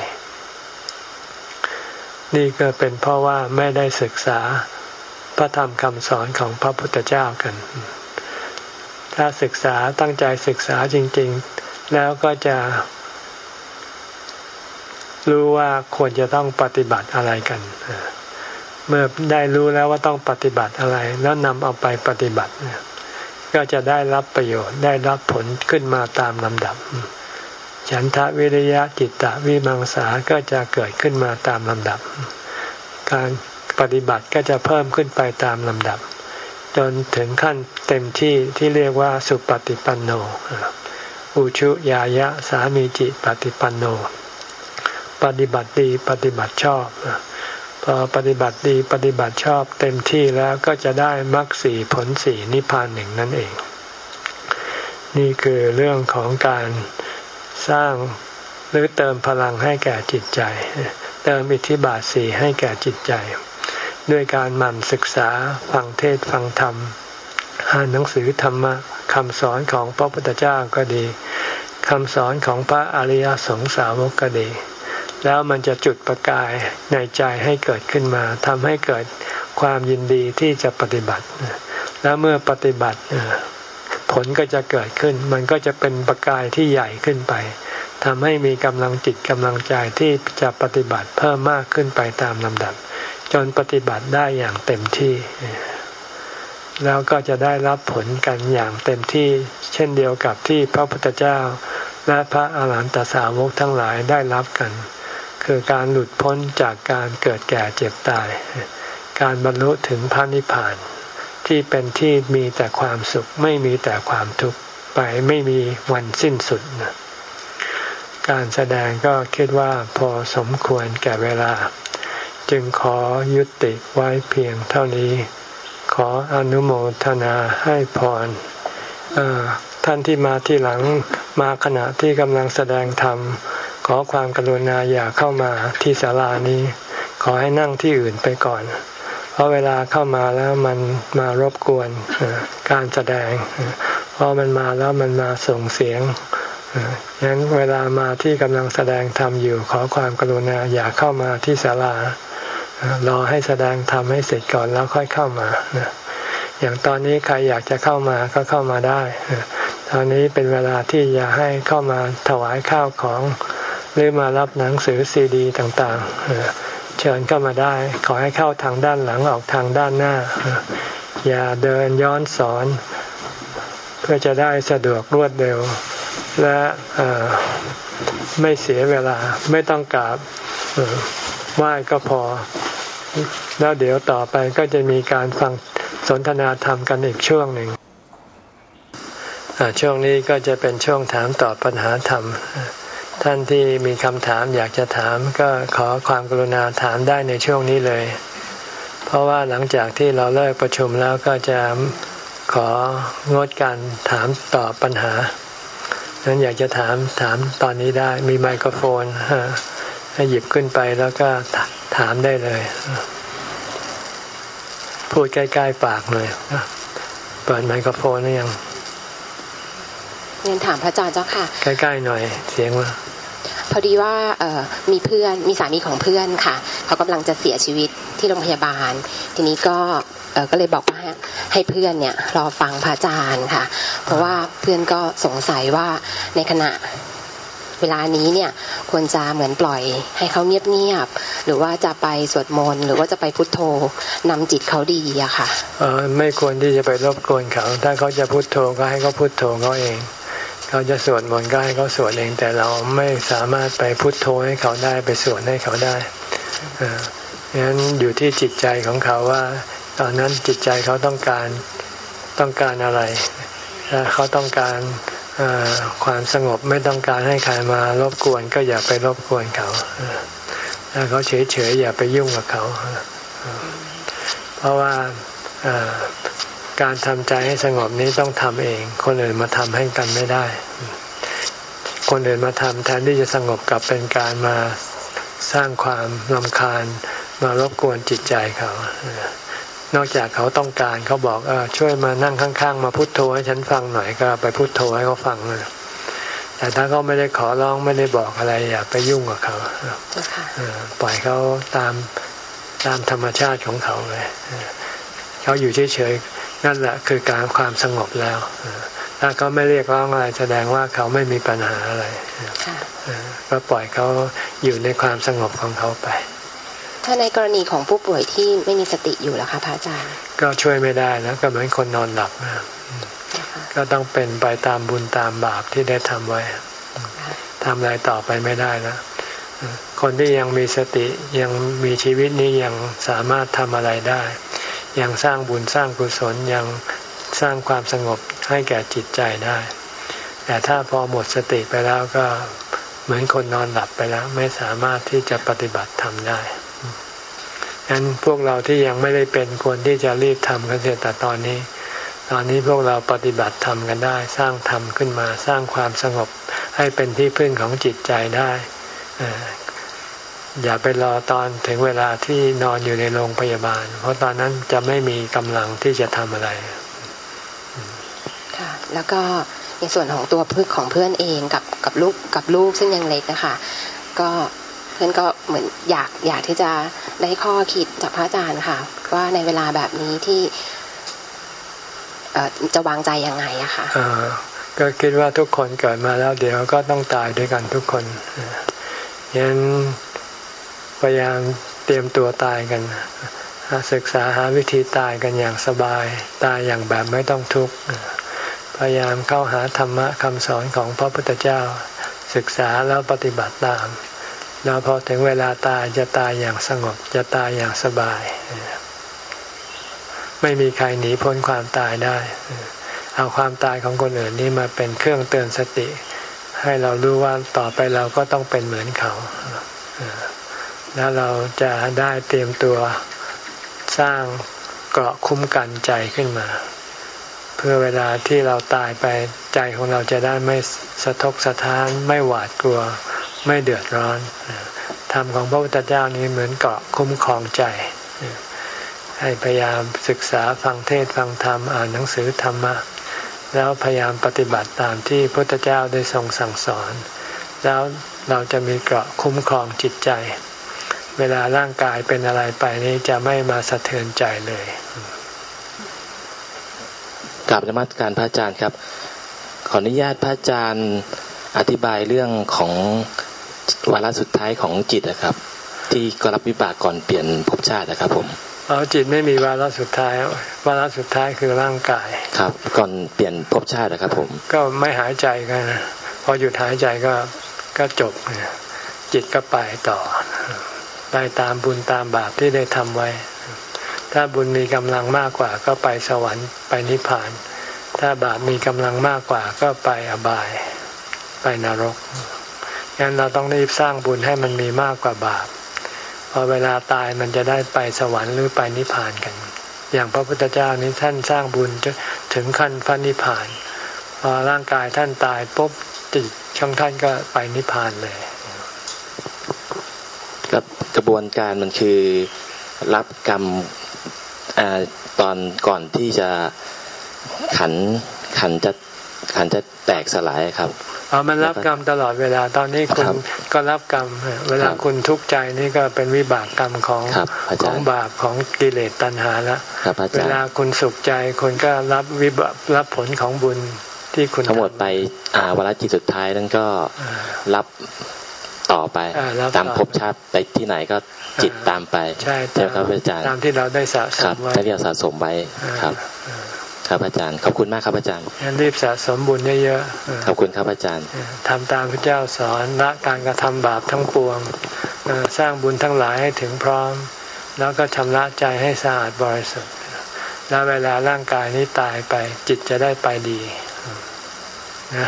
B: นี่ก็เป็นเพราะว่าไม่ได้ศึกษาพระธรรมคำสอนของพระพุทธเจ้ากันถ้าศึกษาตั้งใจศึกษาจริงๆแล้วก็จะรู้ว่าควรจะต้องปฏิบัติอะไรกันเมื่อได้รู้แล้วว่าต้องปฏิบัติอะไรแล้วนำเอาไปปฏิบัติก็จะได้รับประโยชน์ได้รับผลขึ้นมาตามลำดับฉันทะวิริยะจิตตะวิมังสาก็จะเกิดขึ้นมาตามลำดับการปฏิบัติก็จะเพิ่มขึ้นไปตามลำดับจนถึงขั้นเต็มที่ที่เรียกว่าสุปฏิปันโนอุชุยายะสามีจิปฏิปันโนปฏิบัติดีปฏิบัติชอบพอปฏิบัติดีปฏิบัติชอบเต็มที่แล้วก็จะได้มรรคสี่ผลสี่นิพพานหนึ่งนั่นเองนี่คือเรื่องของการสร้างหรือเติมพลังให้แก่จิตใจเติมอิทธิบาทสี่ให้แก่จิตใจด้วยการหมั่นศึกษาฟังเทศน์ฟังธรรมอ่านหนังสือธรรมะคำสอนของพระพุทธเจ้าก็ดีคำสอนของพระอริยสงสาวกก็ดีแล้วมันจะจุดประกายในใจให้เกิดขึ้นมาทำให้เกิดความยินดีที่จะปฏิบัติแล้วเมื่อปฏิบัติผลก็จะเกิดขึ้นมันก็จะเป็นประกายที่ใหญ่ขึ้นไปทำให้มีกำลังจิตกำลังใจที่จะปฏิบัติเพิ่มมากขึ้นไปตามลำดับจนปฏิบัติได้อย่างเต็มที่แล้วก็จะได้รับผลกันอย่างเต็มที่เช่นเดียวกับที่พระพุทธเจ้าและพระอาหารหันตสาวกทั้งหลายได้รับกันคือการหลุดพ้นจากการเกิดแก่เจ็บตายการบรรลุถึงพระนิพพานที่เป็นที่มีแต่ความสุขไม่มีแต่ความทุกข์ไปไม่มีวันสิ้นสุดการแสดงก็คิดว่าพอสมควรแก่เวลาจึงขอยุติไว้เพียงเท่านี้ขออนุโมทนาให้พรท่านที่มาที่หลังมาขณะที่กำลังแสดงธรรมขอความกรุณาอย่าเข้ามาที่ศาลานี้ขอให้นั่งที่อื่นไปก่อนเพราะเวลาเข้ามาแล้วมันมารบกวนการแสดงเพราะมันมาแล้วมันมาส่งเสียงฉะนั้นเวลามาที่กำลังแสดงธรรมอยู่ขอความกรุณาอย่าเข้ามาที่ศาลารอให้แสดงธรรมให้เสร็จก่อนแล้วค่อยเข้ามาอย่างตอนนี้ใครอยากจะเข้ามาก็เข้ามาได้ตอนนี้เป็นเวลาที่อย่าให้เข้ามาถวายข้าวของหรือมารับหนังสือซีดีต่างๆเชิญเข้ามาได้ขอให้เข้าทางด้านหลังออกทางด้านหน้าอย่าเดินย้อนสอนเพื่อจะได้สะดวกรวดเร็วและไม่เสียเวลาไม่ต้องกราบไหว้ก็พอแล้วเดี๋ยวต่อไปก็จะมีการฟังสนทนาธรรมกันอีกช่วงหนึ่งช่วงนี้ก็จะเป็นช่วงถามตอบปัญหาธรรมท่านที่มีคำถามอยากจะถามก็ขอความกรุณาถามได้ในช่วงนี้เลยเพราะว่าหลังจากที่เราเลิกประชุมแล้วก็จะของดการถามตอบปัญหานั้นอยากจะถามถามตอนนี้ได้มีไมโครโฟนให้หยิบขึ้นไปแล้วก็ถามได้เลยพูดใกล้ๆปากเลยเปิดไมโครโฟนหรือยัง
C: เรียนถามพระอาจารย์เจ้าค่ะ
B: ใกล้ๆหน่อยเสียงว่า
C: พอดีว่าเอ่อมีเพื่อนมีสามีของเพื่อนค่ะเขากำลังจะเสียชีวิตที่โรงพยาบาลทีนี้ก็เอ่อก็เลยบอกว่าให้เพื่อนเนี่ยรอฟังพระอาจารย์ค่ะเพราะว่าเพื่อนก็สงสัยว่าในขณะเวลานี้เนี่ยควรจะเหมือนปล่อยให้เขาเงียบๆหรือว่าจะไปสวดมนต์หรือว่าจะไปพุทโธนำจิตเขาดีอะค่ะ
B: เออไม่ควรที่จะไปรบกวนเขาถ้าเขาจะพุทโธก็ให้เขาพุทโธเขาเองเขาจะสวดมนต์ก็ให้เขาสวดเองแต่เราไม่สามารถไปพุทโธให้เขาได้ไปสวดให้เขาได้เอองั้นอยู่ที่จิตใจของเขาว่าตอนนั้นจิตใจเขาต้องการต้องการอะไรถ้าเขาต้องการความสงบไม่ต้องการให้ใครมารบกวนก็อย่าไปรบกวนเขาถ้าเขาเฉยๆอย่าไปยุ่งกับเขาเพราะว่าการทำใจให้สงบนี้ต้องทำเองคนอื่นมาทำให้กันไม่ได้คนอื่นมาทำแทนที่จะสงบกลับเป็นการมาสร้างความรำคาญมารบกวนจิตใจเขานอกจากเขาต้องการเขาบอกเออช่วยมานั่งข้างๆมาพุทโธให้ฉันฟังหน่อยก็ไปพุทโธให้เขาฟังเลยแต่ถ้าเขาไม่ได้ขอร้องไม่ได้บอกอะไรอย่าไปยุ่งกับเขาปล่อยเขาตามตามธรรมชาติของเขาเลยเขาอยู่เฉยๆนั่นแหละคือการความสงบแล้วถ้าเขาไม่เรียกร้องอะไรแสดงว่าเขาไม่มีปัญหาอะไรก็ปล่อยเขาอยู่ในความสงบของเขาไป
C: ถ้าในกรณีของผู้ป่วยที่ไม่มีสติอยู่ล่ะคะพระอาจารย์
B: ก็ช่วยไม่ได้แล้วก็เหมือนคนนอนหลับนะก็ต้องเป็นไปตามบุญตามบาปที่ได้ทำไว้ทำอะไรต่อไปไม่ได้แล้วคนที่ยังมีสติยังมีชีวิตนี้ยังสามารถทำอะไรได้ยังสร้างบุญสร้างกุศลยังสร้างความสงบให้แก่จิตใจได้แต่ถ้าพอหมดสติไปแล้วก็เหมือนคนนอนหลับไปแล้วไม่สามารถที่จะปฏิบัติธรรมได้งั้นพวกเราที่ยังไม่ได้เป็นควรที่จะรีบทำกันเสียแต่ตอนนี้ตอนนี้พวกเราปฏิบัติธรรมกันได้สร้างธรรมขึ้นมาสร้างความสงบให้เป็นที่พึ่งของจิตใจได้อย่าไปรอตอนถึงเวลาที่นอนอยู่ในโรงพยาบาลเพราะตอนนั้นจะไม่มีกำลังที่จะทำอะไร
C: ค่ะแล้วก็ในส่วนของตัวพึ่งของเพื่อนเองกับกับลูกกับลูกซึ่งยังเล็กนะคะก็เพื่อนก็เหมือนอยากอยากที่จะได้ข้อคิดจากพระอาจารย์ค่ะว่าในเวลาแบบนี้ที่จะวางใจยังไงอะค่ะ
B: ก็คิดว่าทุกคนเกิดมาแล้วเดี๋ยวก็ต้องตายด้วยกันทุกคนยันพยายามเตรียมตัวตายกันศึกษาหาวิธีตายกันอย่างสบายตายอย่างแบบไม่ต้องทุกข์พยายามเข้าหาธรรมะคำสอนของพระพุทธเจ้าศึกษาแล้วปฏิบัติตามแล้วพอถึงเวลาตายจะตายอย่างสงบจะตายอย่างสบายไม่มีใครหนีพ้นความตายได้เอาความตายของคนอื่นนี่มาเป็นเครื่องเตือนสติให้เรารู้ว่าต่อไปเราก็ต้องเป็นเหมือนเขาแล้วเราจะได้เตรียมตัวสร้างเกราะคุ้มกันใจขึ้นมาเพื่อเวลาที่เราตายไปใจของเราจะได้ไม่สะทกสะท้านไม่หวาดกลัวไม่เดือดร้อนธรรมของพระพุทธเจ้านี้เหมือนเกราะคุ้มครองใจให้พยายามศึกษาฟังเทศน์ฟังธรรมอ่านหนังสือธรรมะแล้วพยายามปฏิบัติตามที่พระพุทธเจ้าได้ทรงสั่งสอนแล้วเราจะมีเกราะคุ้มครองจิตใจเวลาร่างกายเป็นอะไรไปนี้จะไม่มาสะเทือนใจเลย
D: กราบนมัสการพระอาจารย์ครับขออนุญาตพระอาจารย์อธิบายเรื่องของวาระสุดท้ายของจิตนะครับที่ก็รับวิบากก่อนเปลี่ยนภพชาตินะครับผม
B: อ๋อจิตไม่มีวาระสุดท้ายวาระสุดท้ายคือร่างกาย
D: ครับก่อนเปลี่ยนภพชาตินะครับผม
B: ก็ไม่หายใจกันพอหยุดหายใจก็ก็จบจิตก็ไปต่อไปตามบุญตามบาปที่ได้ทำไว้ถ้าบุญมีกำลังมากกว่าก็ไปสวรรค์ไปนิพพานถ้าบาปมีกำลังมากกว่าก็ไปอบายไปนรกงั้นเราต้องรีบสร้างบุญให้มันมีมากกว่าบาปพอเวลาตายมันจะได้ไปสวรรค์หรือไปนิพพานกันอย่างพระพุทธเจ้านี้ท่านสร้างบุญจนถึงขั้นพระนิพพานพอร่างกายท่านตายปุ๊บจิตของท่านก็ไปนิพพานเลย
D: กับกระบวนการมันคือรับกรรมตอนก่อนที่จะขันขันจะขันจะแตกสลายครับ
B: อ๋อมันรับกรรมตลอดเวลาตอนนี้คุณก็รับกรรมเวลาคุณทุกข์ใจนี่ก็เป็นวิบากกรรมของของบาปของกิเลสตัณหาละเวลาคุณสุขใจคุณก็รับวิบากรับผลของบุญที่คุณ
D: ทั้งหมดไปวาระจิตสุดท้ายนั้นก็รับต่อไปตามภพชาติไปที่ไหนก็จิตตามไป
B: ใช่
D: ครับอาจารย์
B: ตามที่เราได้สะสมไว้
D: ที่เราสะสมไว้ครับครับอาจารย์ขอบคุณมากครับอาจารย์
B: รีบสะสมบุญเยอะ
D: ๆขอบคุณครับอาจารย์
B: ทำตามพระเจ้าสอนละการกระทำบาปทั้งปวงสร้างบุญทั้งหลายให้ถึงพร้อมแล้วก็ชำระใจให้สะอาดบริสุทธิ์แล้วเวลาร่างกายนี้ตายไปจิตจะได้ไปดีนะ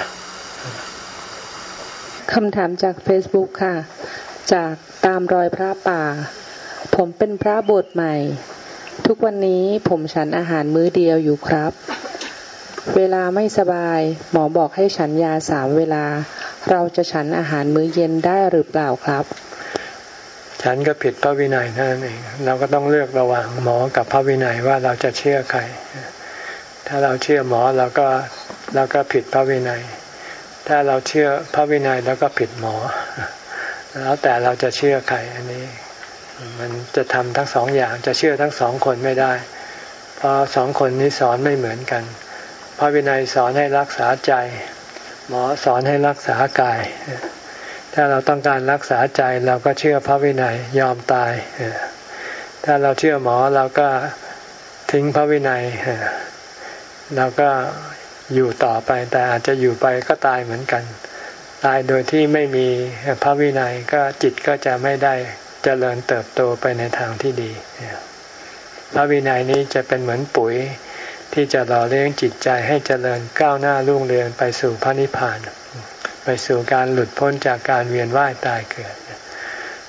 E: คำถามจาก Facebook ค่ะจากตามรอยพระป่าผมเป็นพระบวชใหม่ทุกวันนี้ผมฉันอาหารมื้อเดียวอยู่ครับเวลาไม่สบายหมอบอกให้ฉันยาสามเวลาเราจะฉันอาหารมื้อเย็นได้หรือเปล่าครับ
B: ฉันก็ผิดพระวินัยนั่นเองเราก็ต้องเลือกระหว่างหมอกับพระวินัยว่าเราจะเชื่อใครถ้าเราเชื่อหมอเราก็เราก็ผิดพระวินัยถ้าเราเชื่อพระวินัยแล้วก็ผิดหมอแล้วแต่เราจะเชื่อใครอันนี้มันจะทำทั้งสองอย่างจะเชื่อทั้งสองคนไม่ได้เพราะสองคนนี้สอนไม่เหมือนกันพระวินัยสอนให้รักษาใจหมอสอนให้รักษากายถ้าเราต้องการรักษาใจเราก็เชื่อพระวินัยยอมตายถ้าเราเชื่อหมอเราก็ทิ้งพระวินัยเราก็อยู่ต่อไปแต่อาจจะอยู่ไปก็ตายเหมือนกันตายโดยที่ไม่มีพระวินัยก็จิตก็จะไม่ได้เจริญเติบโตไปในทางที่ดีพระวินัยนี้จะเป็นเหมือนปุ๋ยที่จะหล่อเลี้ยงจิตใจให้เจริญก้าวหน้ารุ่งเรืองไปสู่พระนิพพานไปสู่การหลุดพ้นจากการเวียนว่ายตายเกิด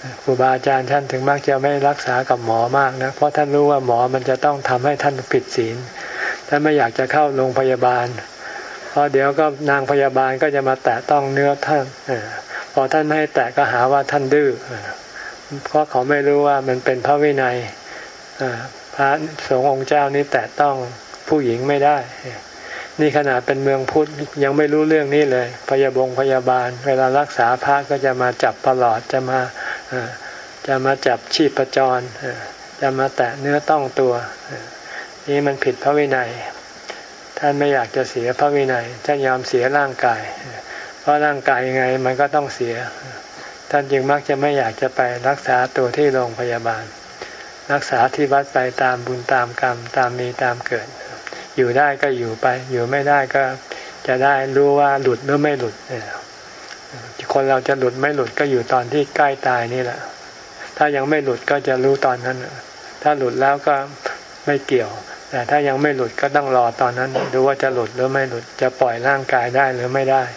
B: ครูบาอาจารย์ท่านถึงมักจะไม่รักษากับหมอมากนะเพราะท่านรู้ว่าหมอมันจะต้องทำให้ท่านผิดศีลท่านไม่อยากจะเข้าโรงพยาบาลเพราะเดี๋ยวก็นางพยาบาลก็จะมาแตะต้องเนื้อท่านพอท่านไม่ให้แตะก็หาว่าท่านดื้อเพราะเขาไม่รู้ว่ามันเป็นพระวินัยพระสงฆ์องค์เจ้านี้แตะต้องผู้หญิงไม่ได้นี่ขนาดเป็นเมืองพุทธยังไม่รู้เรื่องนี้เลยพยาบงพยาบาลเวลารักษาพระก็จะมาจับประหลอดจะมาจะมาจับชีพจรจะมาแตะเนื้อต้องตัวนี่มันผิดพระวินัยท่านไม่อยากจะเสียพระวินัยท่านยอมเสียร่างกายเพราะร่างกายยังไงมันก็ต้องเสียท่านจึงมักจะไม่อยากจะไปรักษาตัวที่โรงพยาบาลรักษาที่วัดไปตามบุญตามกรรมตามมีตามเกิดอยู่ได้ก็อยู่ไปอยู่ไม่ได้ก็จะได้รู้ว่าหลุดหรือไม่หลุดคนเราจะหลุดไม่หลุดก็อยู่ตอนที่ใกล้ตายนี่แหละถ้ายังไม่หลุดก็จะรู้ตอนนั้นถ้าหลุดแล้วก็ไม่เกี่ยวแต่ถ้ายังไม่หลุดก็ต้องรอตอนนั้นดูว่าจะหลุดหรือไม่หลุดจะปล่อยร่างกายได้หรือไม่ได้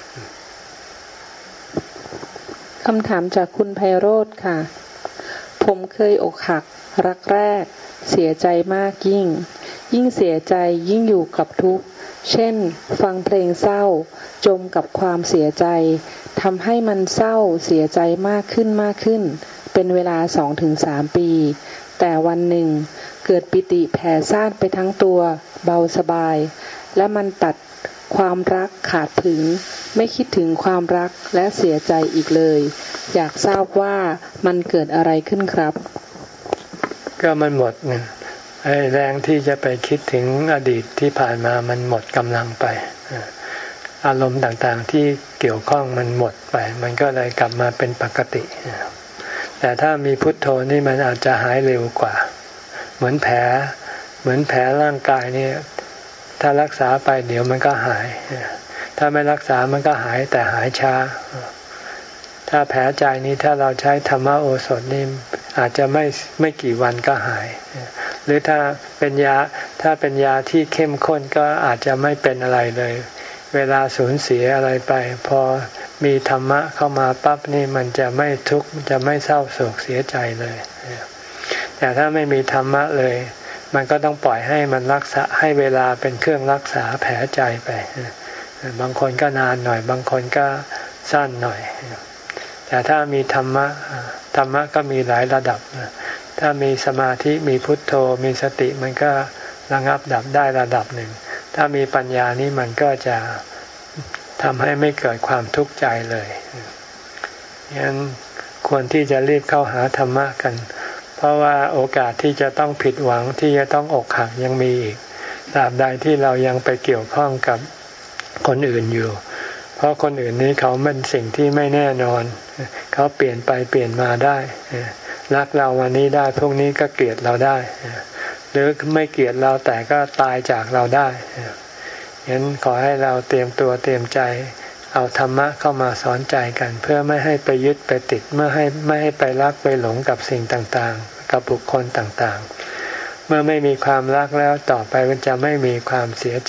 E: คำถามจากคุณไพโรธค่ะผมเคยอกหักรักแรกเสียใจมากยิ่งยิ่งเสียใจยิ่งอยู่กับทุกข์เช่นฟังเพลงเศร้าจมกับความเสียใจทำให้มันเศร้าเสียใจมากขึ้นมากขึ้นเป็นเวลา สองถึงสาม ปีแต่วันหนึ่งเกิดปิติแผ่ซ่านไปทั้งตัวเบาสบายและมันตัดความรักขาดผึงไม่คิดถึงความรักและเสียใจอีกเลยอยากทราบว่ามันเกิดอะไรขึ้นครับ
B: ก็มันหมดเนี่ยไอ้แรงที่จะไปคิดถึงอดีตที่ผ่านมามันหมดกำลังไปอารมณ์ต่างๆที่เกี่ยวข้องมันหมดไปมันก็เลยกลับมาเป็นปกติแต่ถ้ามีพุทโธนี่มันอาจจะหายเร็วกว่าเหมือนแผลเหมือนแผลร่างกายนี่ถ้ารักษาไปเดี๋ยวมันก็หายถ้าไม่รักษามันก็หายแต่หายช้าถ้าแผลใจนี้ถ้าเราใช้ธรรมโอสถนี่อาจจะไม่ไม่กี่วันก็หายหรือถ้าเป็นยาถ้าเป็นยาที่เข้มข้นก็อาจจะไม่เป็นอะไรเลยเวลาสูญเสียอะไรไปพอมีธรรมะเข้ามาปั๊บนี่มันจะไม่ทุกข์จะไม่เศร้าโศกเสียใจเลยแต่ถ้าไม่มีธรรมะเลยมันก็ต้องปล่อยให้มันรักษาให้เวลาเป็นเครื่องรักษาแผลใจไปบางคนก็นานหน่อยบางคนก็สั้นหน่อยแต่ถ้ามีธรรมะธรรมะก็มีหลายระดับถ้ามีสมาธิมีพุทโธมีสติมันก็ระงับดับได้ระดับหนึ่งถ้ามีปัญญานี่มันก็จะทำให้ไม่เกิดความทุกข์ใจเลยฉะนั้นควรที่จะรีบเข้าหาธรรมะกันเพราะว่าโอกาสที่จะต้องผิดหวังที่จะต้องอกหักยังมีอีกตราบใดที่เรายังไปเกี่ยวข้องกับคนอื่นอยู่เพราะคนอื่นนี้เขาเป็นสิ่งที่ไม่แน่นอนเขาเปลี่ยนไปเปลี่ยนมาได้รักเราวันนี้ได้พรุ่งนี้ก็เกลียดเราได้หรือไม่เกลียดเราแต่ก็ตายจากเราได้ฉะนั้นขอให้เราเตรียมตัวเตรียมใจเอาธรรมะเข้ามาสอนใจกันเพื่อไม่ให้ไปยึดไปติดเมื่อให้ไม่ให้ไปรักไปหลงกับสิ่งต่างๆกับบุคคลต่างๆเมื่อไม่มีความรักแล้วต่อไปมันจะไม่มีความเสียใจ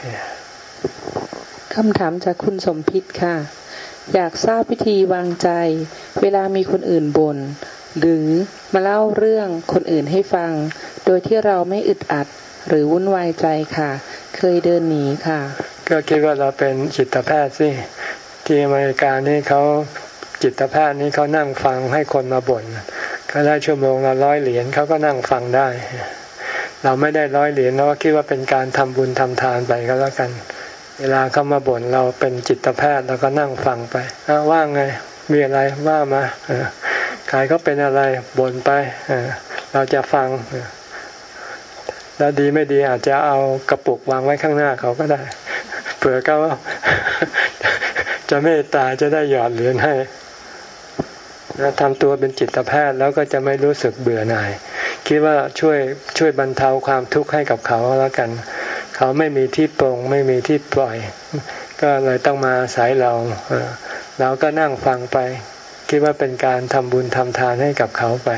E: คำถามจากคุณสมพิษค่ะอยากทราบวิธีวางใจเวลามีคนอื่นบ่นหรือมาเล่าเรื่องคนอื่นให้ฟังโดยที่เราไม่อึดอัดหรือวุ่นวายใจค่ะเคยเดินหนีค่ะ
B: ก็คิดว่าเราเป็นจิตแพทย์สิที่อเมริกานี่เขาจิตแพทย์นี่เขานั่งฟังให้คนมาบ่นเขาได้ชั่วโมงละร้อยเหรียญเขาก็นั่งฟังได้เราไม่ได้ร้อยเหรียญเราก็คิดว่าเป็นการทำบุญทำทานไปก็แล้วกันเวลาเขามาบ่นเราเป็นจิตแพทย์เราก็นั่งฟังไปว่าไงมีอะไรว่ามาใครก็เป็นอะไรบ่นไปเราจะฟังแล้วดีไม่ดีอาจจะเอากระปุกวางไว้ข้างหน้าเขาก็ได้เผื่อเขาจะเมตตาจะได้หยอดเหรียญให้แล้วทำตัวเป็นจิตแพทย์แล้วก็จะไม่รู้สึกเบื่อหน่ายคิดว่าช่วยช่วยบรรเทาความทุกข์ให้กับเขาแล้วกันเขาไม่มีที่ปรงไม่มีที่ปล่อยก็เลยต้องมาอาศัยเราเราก็นั่งฟังไปคิดว่าเป็นการทำบุญทำทานให้กับเขาไป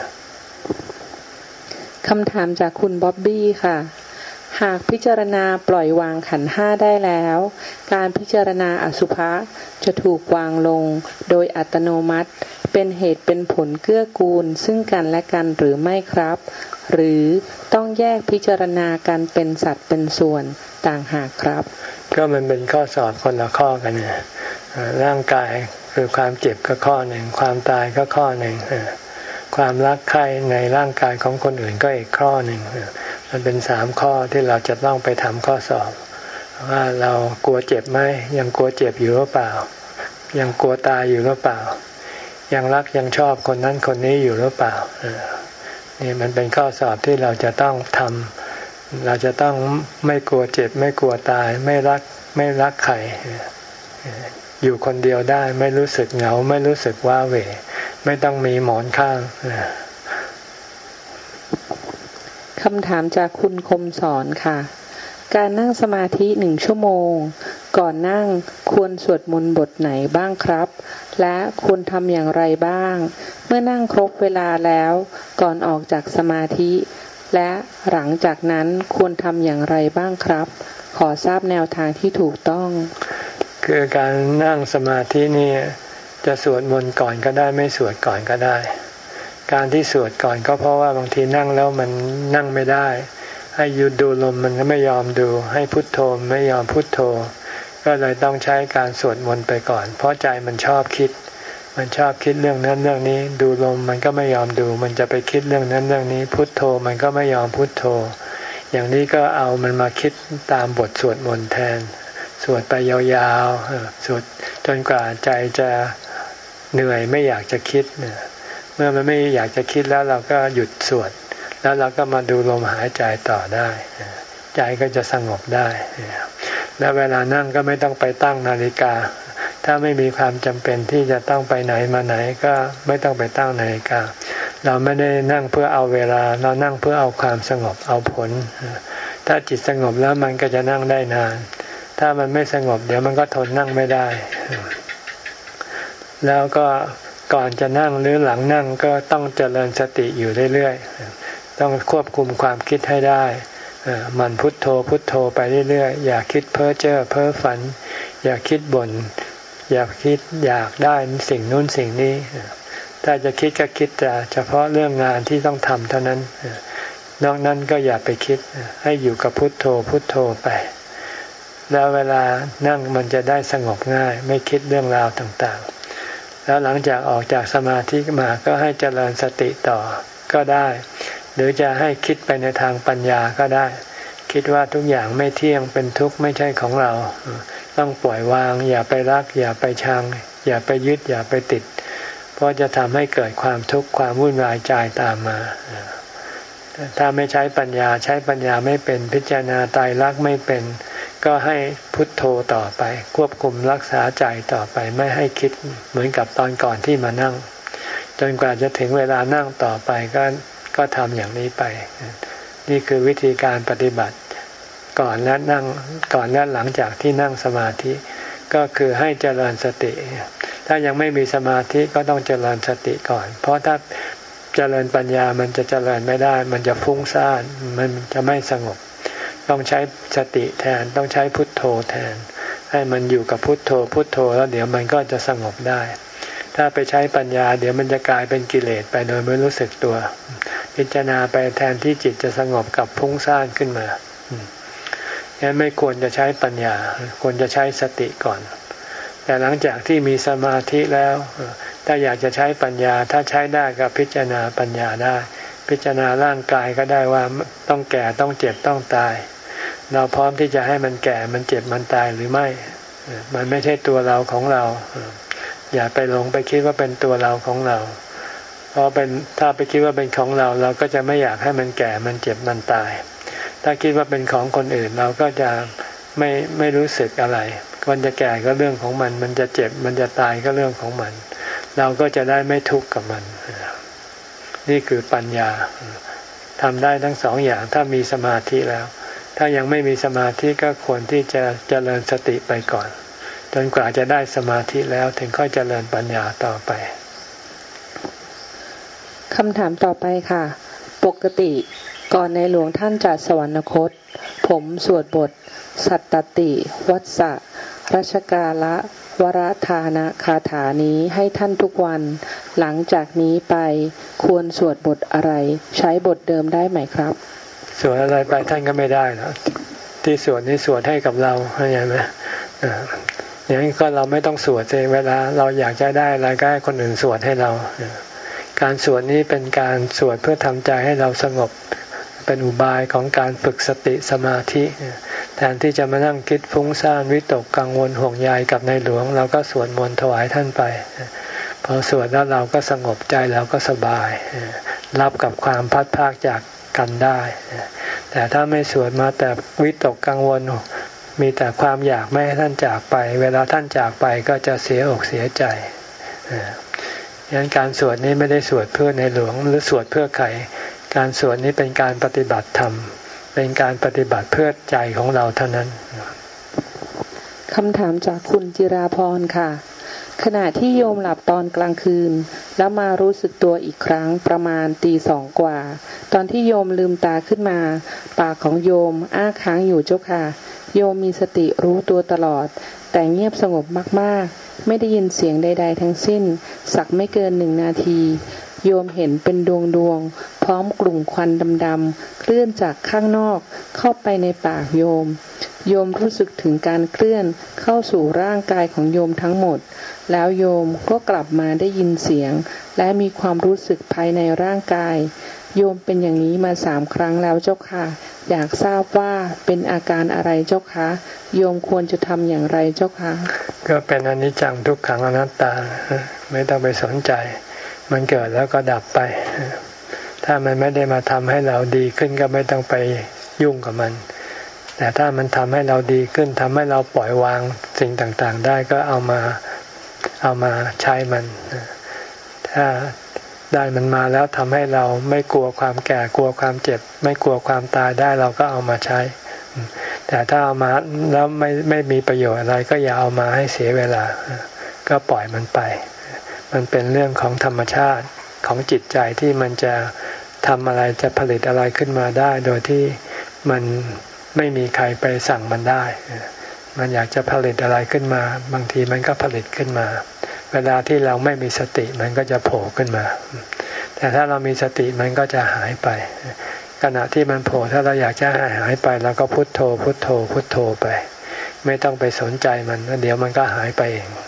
E: คำถามจากคุณบ๊อบบี้ค่ะหากพิจารณาปล่อยวางขันธ์ห้าได้แล้วการพิจารณาอสุภะจะถูกวางลงโดยอัตโนมัติเป็นเหตุเป็นผลเกื้อกูลซึ่งกันและกันหรือไม่ครับหรือต้องแยกพิจารณากันเป็นสัตว์เป็นส่วนต่างหากครับ
B: ก็มันเป็นข้อสอบคนละข้อกันนะร่างกายคือความเจ็บก็ข้อหนึ่งความตายก็ข้อหนึ่งความรักใคร่ในร่างกายของคนอื่นก็อีกข้อหนึ่งมันเป็นสามข้อที่เราจะต้องไปทำข้อสอบว่าเรากลัวเจ็บไหมยังกลัวเจ็บอยู่หรือเปล่ายังกลัวตายอยู่หรือเปล่ายังรักยังชอบคนนั้นคนนี้อยู่หรือเปล่านี่มันเป็นข้อสอบที่เราจะต้องทำเราจะต้องไม่กลัวเจ็บไม่กลัวตายไม่รักไม่รักใครอยู่คนเดียวได้ไม่รู้สึกเหงาไม่รู้สึกว้าเหวไม่ต้องมีหมอนข้าง
E: คำถามจากคุณคมสอนค่ะการนั่งสมาธิหนึ่งชั่วโมงก่อนนั่งควรสวดมนต์บทไหนบ้างครับและควรทำอย่างไรบ้างเมื่อนั่งครบเวลาแล้วก่อนออกจากสมาธิและหลังจากนั้นควรทำอย่างไรบ้างครับขอทราบแนวทางที่ถูกต้อง
B: คือการนั่งสมาธินี่จะสวดมนต์ก่อนก็ได้ไม่สวดก่อนก็ได้การที่สวดก่อนก็เพราะว่าบางทีนั่งแล้วมันนั่งไม่ได้ให้หยุดดูลมมันก็ไม่ยอมดูให้พุทโธไม่ยอมพุทโธก็เลยต้องใช้การสวดมนต์ไปก่อนเพราะใจมันชอบคิดมันชอบคิดเรื่องนั้นเรื่องนี้ดูลมมันก็ไม่ยอมดูมันจะไปคิดเรื่องนั้นเรื่องนี้พุทโธมันก็ไม่ยอมพุทโธอย่างนี้ก็เอามันมาคิดตามบทสวดมนต์แทนสวดไปยาวๆสวดจนกว่าใจจะเหนื่อยไม่อยากจะคิดเมื่อมันไม่อยากจะคิดแล้วเราก็หยุดสวดแล้วเราก็มาดูลมหายใจต่อได้ใจก็จะสงบได้แล้วเวลานั่งก็ไม่ต้องไปตั้งนาฬิกาถ้าไม่มีความจำเป็นที่จะต้องไปไหนมาไหนก็ไม่ต้องไปตั้งนาฬิกาเราไม่ได้นั่งเพื่อเอาเวลาเรานั่งเพื่อเอาความสงบเอาผลถ้าจิตสงบแล้วมันก็จะนั่งได้นานถ้ามันไม่สงบเดี๋ยวมันก็ทนนั่งไม่ได้แล้วก็ก่อนจะนั่งหรือหลังนั่งก็ต้องเจริญสติอยู่เรื่อยๆต้องควบคุมความคิดให้ได้มันพุทโธพุทโธไปเรื่อยๆอย่าคิดเพ้อเจ้อเพ้อฝันอย่าคิดบ่นอย่าคิดอยากได้สิ่งนู้นสิ่งนี้ถ้าจะคิดก็คิดแต่เฉพาะเรื่องงานที่ต้องทำเท่านั้นนอกนั้นก็อย่าไปคิดให้อยู่กับพุทโธพุทโธไปแล้วเวลานั่งมันจะได้สงบง่ายไม่คิดเรื่องราวต่างๆแล้วหลังจากออกจากสมาธิมาก็ให้เจริญสติต่อก็ได้หรือจะให้คิดไปในทางปัญญาก็ได้คิดว่าทุกอย่างไม่เที่ยงเป็นทุกข์ไม่ใช่ของเราต้องปล่อยวางอย่าไปรักอย่าไปชังอย่าไปยึดอย่าไปติดเพราะจะทำให้เกิดความทุกข์ความวุ่นวายใจตามมาถ้าไม่ใช้ปัญญาใช้ปัญญาไม่เป็นพิจารณาไตรลักษณ์ไม่เป็นก็ให้พุทโธต่อไปควบคุมรักษาใจต่อไปไม่ให้คิดเหมือนกับตอนก่อนที่มานั่งจนกว่าจะถึงเวลานั่งต่อไปก็ก็ทำอย่างนี้ไปนี่คือวิธีการปฏิบัติก่อนและนั่งก่อนและหลังจากที่นั่งสมาธิก็คือให้เจริญสติถ้ายังไม่มีสมาธิก็ต้องเจริญสติก่อนเพราะถ้าเจริญปัญญามันจะเจริญไม่ได้มันจะฟุ้งซ่านมันจะไม่สงบต้องใช้สติแทนต้องใช้พุทโธแทนให้มันอยู่กับพุทโธพุทโธแล้วเดี๋ยวมันก็จะสงบได้ถ้าไปใช้ปัญญาเดี๋ยวมันจะกลายเป็นกิเลสไปโดยไม่รู้สึกตัวพิจารณาไปแทนที่จิตจะสงบกับฟุ้งซ่านขึ้นมางั้นไม่ควรจะใช้ปัญญาควรจะใช้สติก่อนแต่หลังจากที่มีสมาธิแล้วถ้าอยากจะใช้ปัญญาถ้าใช้ได้ก็พิจารณาปัญญาได้พิจารณาร่างกายก็ได้ว่าต้องแก่ต้องเจ็บต้องตายเราพร้อมที่จะให้มันแก่มันเจ็บมันตายหรือไม่มันไม่ใช่ตัวเราของเราอย่าไปหลงไปคิดว่าเป็นตัวเราของเราเพราะเป็นถ้าไปคิดว่าเป็นของเราเราก็จะไม่อยากให้มันแก่มันเจ็บมันตายถ้าคิดว่าเป็นของคนอื่นเราก็จะไม่ไม่รู้สึกอะไรมันจะแก่ก็เรื่องของมันมันจะเจ็บมันจะตายก็เรื่องของมันเราก็จะได้ไม่ทุกข์กับมันนี่คือปัญญาทำได้ทั้งสองอย่างถ้ามีสมาธิแล้วถ้ายังไม่มีสมาธิก็ควรที่จะเจริญสติไปก่อนจนกว่าจะได้สมาธิแล้วถึงค่อยเจริญปัญญาต่อไป
E: คำถามต่อไปค่ะปกติก่อนในหลวงท่านจะสวรรคตผมสวดบทสัตตติวัสสะรัชกาละวรธานะคาถานี้ให้ท่านทุกวันหลังจากนี้ไปควรสวดบทอะไรใช้บทเดิมได้ไหมครับ
B: สวดอะไรไปท่านก็ไม่ได้นะที่สวดนี้สวดให้กับเราเข้าใจไหมอย่างนี้ก็เราไม่ต้องสวดเองเวลาเราอยากจะได้อะไรก็ให้คนอื่นสวดให้เราการสวดนี้เป็นการสวดเพื่อทำใจให้เราสงบเป็นอุบายของการฝึกสติสมาธิแทนที่จะมานั่งคิดฟุ้งซ่านวิตกกังวลห่วงใยกับในหลวงเราก็สวดมนต์ถวายท่านไปพอสวดแล้วเราก็สงบใจเราก็สบายรับกับความพัดพากจากกันได้แต่ถ้าไม่สวดมาแต่วิตกกังวลมีแต่ความอยากไม่ให้ท่านจากไปเวลาท่านจากไปก็จะเสียอกเสียใจดังนั้นการสวดนี้ไม่ได้สวดเพื่อในหลวงหรือสวดเพื่อใครการสวดนี้เป็นการปฏิบัติธรรมเป็นการปฏิบัติเพื่อใจของเราเท่านั้น
E: คำถามจากคุณจิราพรค่ะขณะที่โยมหลับตอนกลางคืนแล้วมารู้สึกตัวอีกครั้งประมาณตีสองกว่าตอนที่โยมลืมตาขึ้นมาปากของโยมอ้าค้างอยู่เจ้าค่ะโยมมีสติรู้ตัวตลอดแต่เงียบสงบมากๆไม่ได้ยินเสียงใดๆทั้งสิ้นสักไม่เกินหนึ่งนาทีโยมเห็นเป็นดวงดวงพร้อมกลุ่มควันดำๆเคลื่อนจากข้างนอกเข้าไปในปากโยมโยมรู้สึกถึงการเคลื่อนเข้าสู่ร่างกายของโยมทั้งหมดแล้วโยมก็กลับมาได้ยินเสียงและมีความรู้สึกภายในร่างกายโยมเป็นอย่างนี้มาสามครั้งแล้วเจ้าค่ะอยากทราบว่าเป็นอาการอะไรเจ้าคะโยมควรจะทำอย่างไรเจ้าคะ
B: ก็เป็นอนิจจังทุกขังอนัตตาไม่ต้องไปสนใจมันเกิดแล้วก็ดับไปถ้ามันไม่ได้มาทำให้เราดีขึ้นก็ไม่ต้องไปยุ่งกับมันแต่ถ้ามันทำให้เราดีขึ้นทำให้เราปล่อยวางสิ่งต่างๆได้ก็เอามาเอามาใช้มันถ้าได้มันมาแล้วทำให้เราไม่กลัวความแก่กลัวความเจ็บไม่กลัวความตายได้เราก็เอามาใช้แต่ถ้าเอามาแล้วไม่ไม่มีประโยชน์อะไรก็อย่าเอามาให้เสียเวลาก็ปล่อยมันไปมันเป็นเรื่องของธรรมชาติของจิตใจที่มันจะทำอะไรจะผลิตอะไรขึ้นมาได้โดยที่มันไม่มีใครไปสั่งมันได้มันอยากจะผลิตอะไรขึ้นมาบางทีมันก็ผลิตขึ้นมาเวลาที่เราไม่มีสติมันก็จะโผล่ขึ้นมาแต่ถ้าเรามีสติมันก็จะหายไปขณะที่มันโผล่ถ้าเราอยากจะหายหายไปเราก็พุทโธพุทโธพุทโธไปไม่ต้องไปสนใจมันเดี๋ยวมันก็หายไปเอง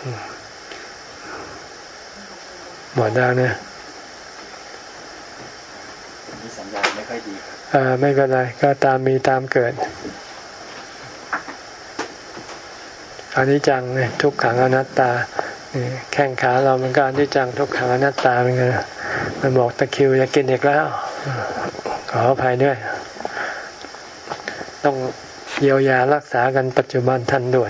B: หมดแล้วนะมีสัญญาณไม่ค่อยดีเออไม่เป็นไรก็ตามมีตามเกิดอนิจจังเนี่ยทุกขังอนัตตาแข้งขาเรามันก็อนิจจังทุกขังอนัตตาเหมือนกันมันบอกตะคริวจะกินอีกแล้วขออภัยด้วยต้องเยียวยารักษากันปัจจุบันทันด่วน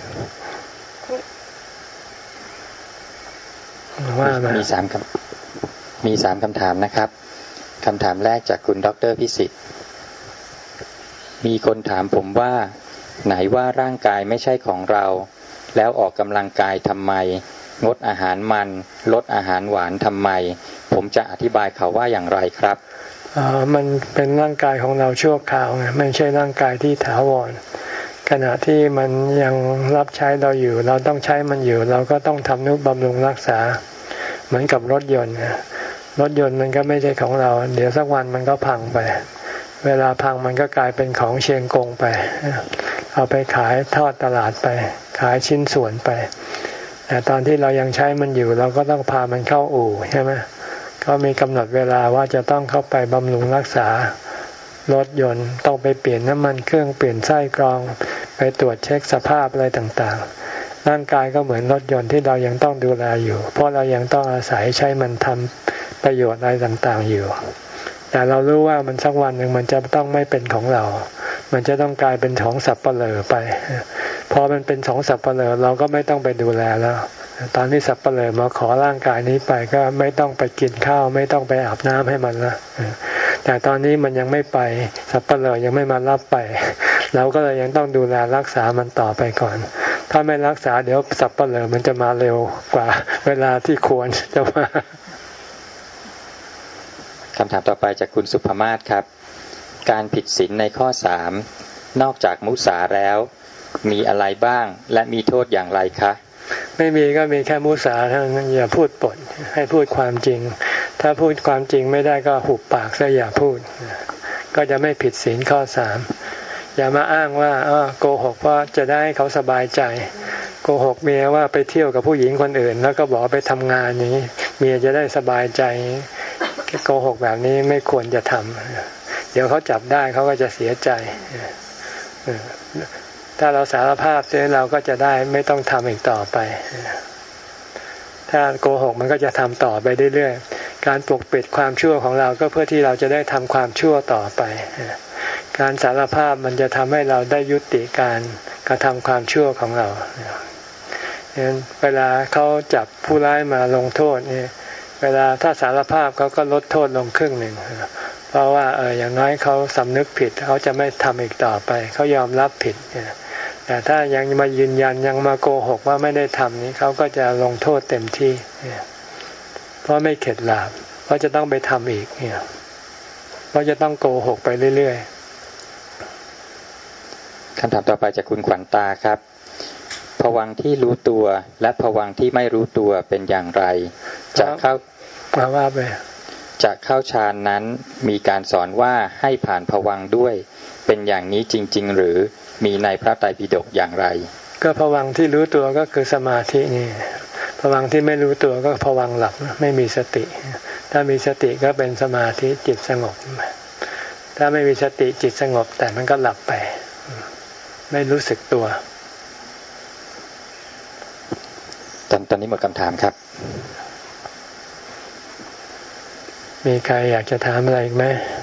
B: ว่ามา
F: มีสามคำมีสามคำถามนะครับคำถามแรกจากคุณดร.พิสิทธิ์มีคนถามผมว่าไหนว่าร่างกายไม่ใช่ของเราแล้วออกกำลังกายทำไมงดอาหารมันลดอาหารหวานทำไมผมจะอธิบายเขาว่าอย่างไรครับ
B: อ๋อมันเป็นร่างกายของเราชั่วคราวไงไม่ใช่ร่างกายที่ถาวรขณะที่มันยังรับใช้เราอยู่เราต้องใช้มันอยู่เราก็ต้องทำนุบำรุงรักษาเหมือนกับรถยนต์รถยนต์มันก็ไม่ใช่ของเราเดี๋ยวสักวันมันก็พังไปเวลาพังมันก็กลายเป็นของเชียงกงไปเอาไปขายทอดตลาดไปขายชิ้นส่วนไปแต่ตอนที่เรายังใช้มันอยู่เราก็ต้องพามันเข้าอู่ใช่ไหมก็มีกำหนดเวลาว่าจะต้องเข้าไปบำรุงรักษารถยนต์ต้องไปเปลี่ยนน้ำมันเครื่องเปลี่ยนไส้กรองไปตรวจเช็คสภาพอะไรต่างๆร่างกายก็เหมือนรถยนต์ที่เรายังต้องดูแลอยู่เพราะเรายังต้องอาศัยใช้มันทำประโยชน์อะไรต่างๆอยู่แต่เรารู้ว่ามันสักวันหนึ่งมันจะต้องไม่เป็นของเรามันจะต้องกลายเป็นของสับเปลือไปพอมันเป็นของสับเปลือเราก็ไม่ต้องไปดูแลแล้วตอนที่สับเปลือมาขอร่างกายนี้ไปก็ไม่ต้องไปกินข้าวไม่ต้องไปอาบน้ำให้มันละแต่ตอนนี้มันยังไม่ไปสับเปลือยังไม่มารับไปเราก็เลยยังต้องดูแลรักษามันต่อไปก่อนถ้าไม่รักษาเดี๋ยวสับเปลือมันจะมาเร็วกว่าเวลาที่ควรจะมา
F: คำถามต่อไปจากคุณสุภมาศครับการผิดศีลในข้อสามนอกจากมุสาแล้วมีอะไรบ้างและมีโทษอย่างไรคะ
B: ไม่มีก็มีแค่มุสาเท่านั้นอย่าพูดปดให้พูดความจริงถ้าพูดความจริงไม่ได้ก็หุบปากซะอย่าพูดก็จะไม่ผิดศีลข้อสามอย่ามาอ้างว่าอ้อโกหกเพราะจะได้ให้เขาสบายใจโกหกเมียว่าไปเที่ยวกับผู้หญิงคนอื่นแล้วก็บอกไปทำงานอย่างนี้เมียจะได้สบายใจโกหกแบบนี้ไม่ควรจะทำเดี๋ยวเขาจับได้เขาก็จะเสียใจถ้าเราสารภาพเสียเราก็จะได้ไม่ต้องทำอีกต่อไปถ้าโกหกมันก็จะทำต่อไปเรื่อยๆการปกปิดความชั่วของเราก็เพื่อที่เราจะได้ทำความชั่วต่อไปการสารภาพมันจะทำให้เราได้ยุติการกระทำความชั่วของเราฉะนั้นเวลาเขาจับผู้ร้ายมาลงโทษนี่เวลาถ้าสารภาพเขาก็ลดโทษลงครึ่งหนึ่งเพราะว่าเอออย่างน้อยเขาสำนึกผิดเขาจะไม่ทำอีกต่อไปเขายอมรับผิดแต่ถ้ายังมายืนยันยังมาโกหกว่าไม่ได้ทำนี้เขาก็จะลงโทษเต็มที่เพราะไม่เข็ดหลาบเพราะจะต้องไปทำอีกเนี่ยเพราะจะต้องโกหกไปเรื่อยๆ
F: คำถามต่อไปจากคุณขวัญตาครับภวังค์ที่รู้ตัวและภวังค์ที่ไม่รู้ตัวเป็นอย่างไรจะเข้า
B: มาว่าไป
F: จะเข้าฌานนั้นมีการสอนว่าให้ผ่านภวังค์ด้วยเป็นอย่างนี้จริงๆหรือมีในพระไตรปิฎกอย่างไร
B: ก็ภวังค์ที่รู้ตัวก็คือสมาธินี่ภวังค์ที่ไม่รู้ตัวก็ภวังค์หลับไม่มีสติถ้ามีสติก็เป็นสมาธิจิตสงบถ้าไม่มีสติจิตสงบแต่มันก็หลับไปไม่รู้สึกตัว
F: ตอนตอนนี้หมดคำถามครับ
B: มีใครอยากจะถามอะไรอีกไหม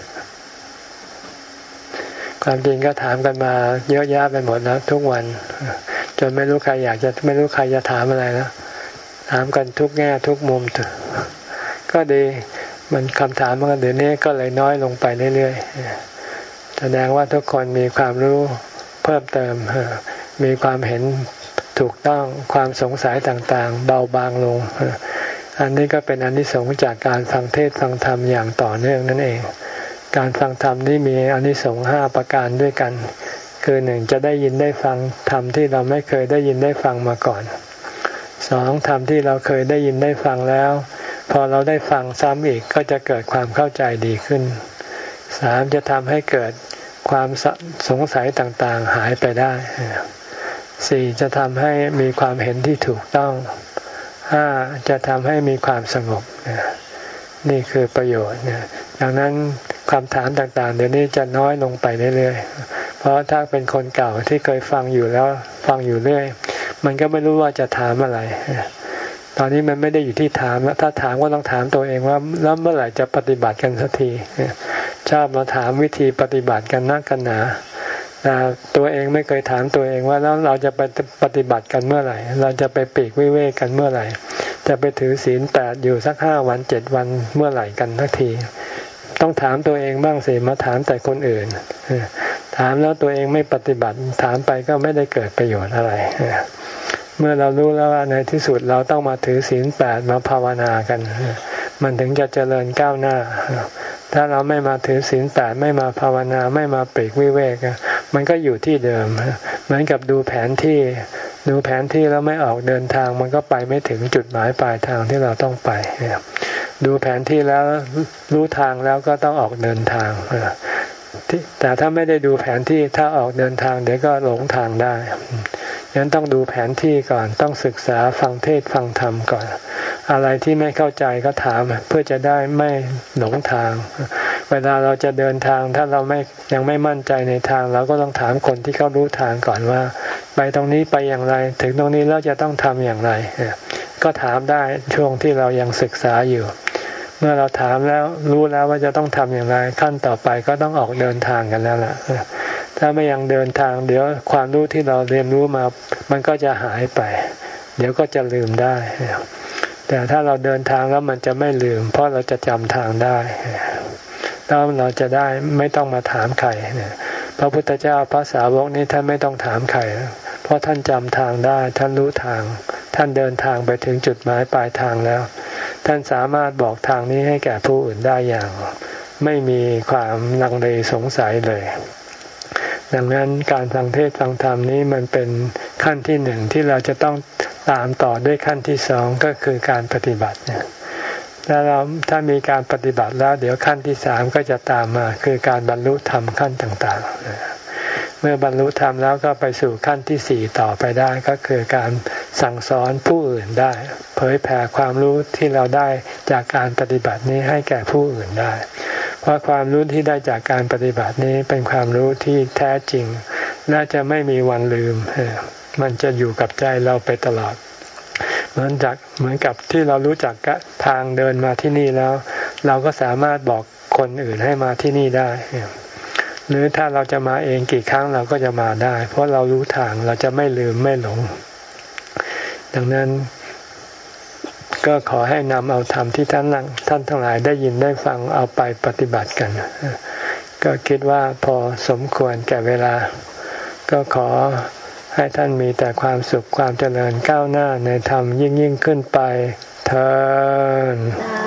B: ความจริงก็ถามกันมาเยอะแยะไปหมดแล้วทุกวันจนไม่รู้ใครอยากจะไม่รู้ใครจะถามอะไรแล้วถามกันทุกแง่ทุกมุมก็ดีมันคำถามมันเดี๋ยวนี้ก็เลยน้อยลงไปเรื่อยๆแสดงว่าทุกคนมีความรู้เพิ่มเติมมีความเห็นถูกต้องความสงสัยต่างๆเบาบางลงอันนี้ก็เป็นอานิสงส์จากการฟังเทศน์ฟังธรรมอย่างต่อเนื่องนั่นเองการฟังธรรมนี่มีอานิสงส์ห้าประการด้วยกันคือหนึ่งจะได้ยินได้ฟังธรรมที่เราไม่เคยได้ยินได้ฟังมาก่อนสองธรรมที่เราเคยได้ยินได้ฟังแล้วพอเราได้ฟังซ้ำอีกก็จะเกิดความเข้าใจดีขึ้นสามจะทำให้เกิดความสงสัยต่างๆหายไปได้สี่จะทำให้มีความเห็นที่ถูกต้องห้าจะทำให้มีความสงบนี่คือประโยชน์ดังนั้นคำถามต่างๆเดี๋ยวนี้จะน้อยลงไปเรื่อยๆเพราะถ้าเป็นคนเก่าที่เคยฟังอยู่แล้วฟังอยู่เรื่อยมันก็ไม่รู้ว่าจะถามอะไรตอนนี้มันไม่ได้อยู่ที่ถามแล้วถ้าถามก็ต้องถามตัวเองว่าแล้วเมื่อไหร่จะปฏิบัติกันสักทีชอบมาถามวิธีปฏิบัติกันนักกันหนาแต่ตัวเองไม่เคยถามตัวเองว่าแล้วเราจะไปปฏิบัติกันเมื่อไหร่เราจะไปปีกวิเวกกันเมื่อไหร่จะไปถือศีลแปดอยู่สักห้าวันเจ็ดวันเมื่อไหร่กันสักทีต้องถามตัวเองบ้างสิมาถามแต่คนอื่นถามแล้วตัวเองไม่ปฏิบัติถามไปก็ไม่ได้เกิดประโยชน์อะไรเมื่อเรารู้แล้วว่าในที่สุดเราต้องมาถือศีลแปดมาภาวนากันมันถึงจะเจริญก้าวหน้าถ้าเราไม่มาถือศีลแปดไม่มาภาวนาไม่มาปลีกวิเวกมันก็อยู่ที่เดิมเหมือนกับดูแผนที่ดูแผนที่แล้วไม่ออกเดินทางมันก็ไปไม่ถึงจุดหมายปลายทางที่เราต้องไปดูแผนที่แล้วรู้ทางแล้วก็ต้องออกเดินทางแต่ถ้าไม่ได้ดูแผนที่ถ้าออกเดินทางเดี๋ยวก็หลงทางได้ฉะนั้นต้องดูแผนที่ก่อนต้องศึกษาฟังเทศฟังธรรมก่อนอะไรที่ไม่เข้าใจก็ถามเพื่อจะได้ไม่หลงทางเวลาเราจะเดินทางถ้าเราไม่ยังไม่มั่นใจในทางเราก็ต้องถามคนที่เขารู้ทางก่อนว่าไปตรงนี้ไปอย่างไรถึงตรงนี้แล้วจะต้องทำอย่างไรก็ถามได้ช่วงที่เรายังศึกษาอยู่เมื่อเราถามแล้วรู้แล้วว่าจะต้องทำอย่างไรขั้นต่อไปก็ต้องออกเดินทางกันแล้วล่ะถ้าไม่ยังเดินทางเดี๋ยวความรู้ที่เราเรียนรู้มามันก็จะหายไปเดี๋ยวก็จะลืมได้แต่ถ้าเราเดินทางแล้วมันจะไม่ลืมเพราะเราจะจำทางได้แล้วเราจะได้ไม่ต้องมาถามใครพระพุทธเจ้าพระสาวกนี้ท่านไม่ต้องถามใครเพราะท่านจำทางได้ท่านรู้ทางท่านเดินทางไปถึงจุดหมายปลายทางแล้วท่านสามารถบอกทางนี้ให้แก่ผู้อื่นได้อย่างไม่มีความลังเลสงสัยเลยดังนั้นการฟังเทศน์ฟังธรรมนี้มันเป็นขั้นที่หนึ่งที่เราจะต้องตามต่อด้วยขั้นที่สองก็คือการปฏิบัติเนี่ยถ้าเราถ้ามีการปฏิบัติแล้วเดี๋ยวขั้นที่สามก็จะตามมาคือการบรรลุธรรมขั้นต่างๆเมื่อบรรลุธรรมแล้วก็ไปสู่ขั้นที่สี่ต่อไปได้ก็คือการสั่งสอนผู้อื่นได้เผยแผ่ความรู้ที่เราได้จากการปฏิบัตินี้ให้แก่ผู้อื่นได้เพราะความรู้ที่ได้จากการปฏิบัตินี้เป็นความรู้ที่แท้จริงและจะไม่มีวันลืมมันจะอยู่กับใจเราไปตลอดเหมือนจากเหมือนกับที่เรารู้จักทางเดินมาที่นี่แล้วเราก็สามารถบอกคนอื่นให้มาที่นี่ได้หรือถ้าเราจะมาเองกี่ครั้งเราก็จะมาได้เพราะเรารู้ทางเราจะไม่ลืมไม่หลงดังนั้นก็ขอให้นำเอาธรรมที่ท่านท่านทั้งหลายได้ยินได้ฟังเอาไปปฏิบัติกันก็คิดว่าพอสมควรแก่เวลาก็ขอให้ท่านมีแต่ความสุขความเจริญก้าวหน้าในธรรมยิ่งยิ่งขึ้นไปเทอญ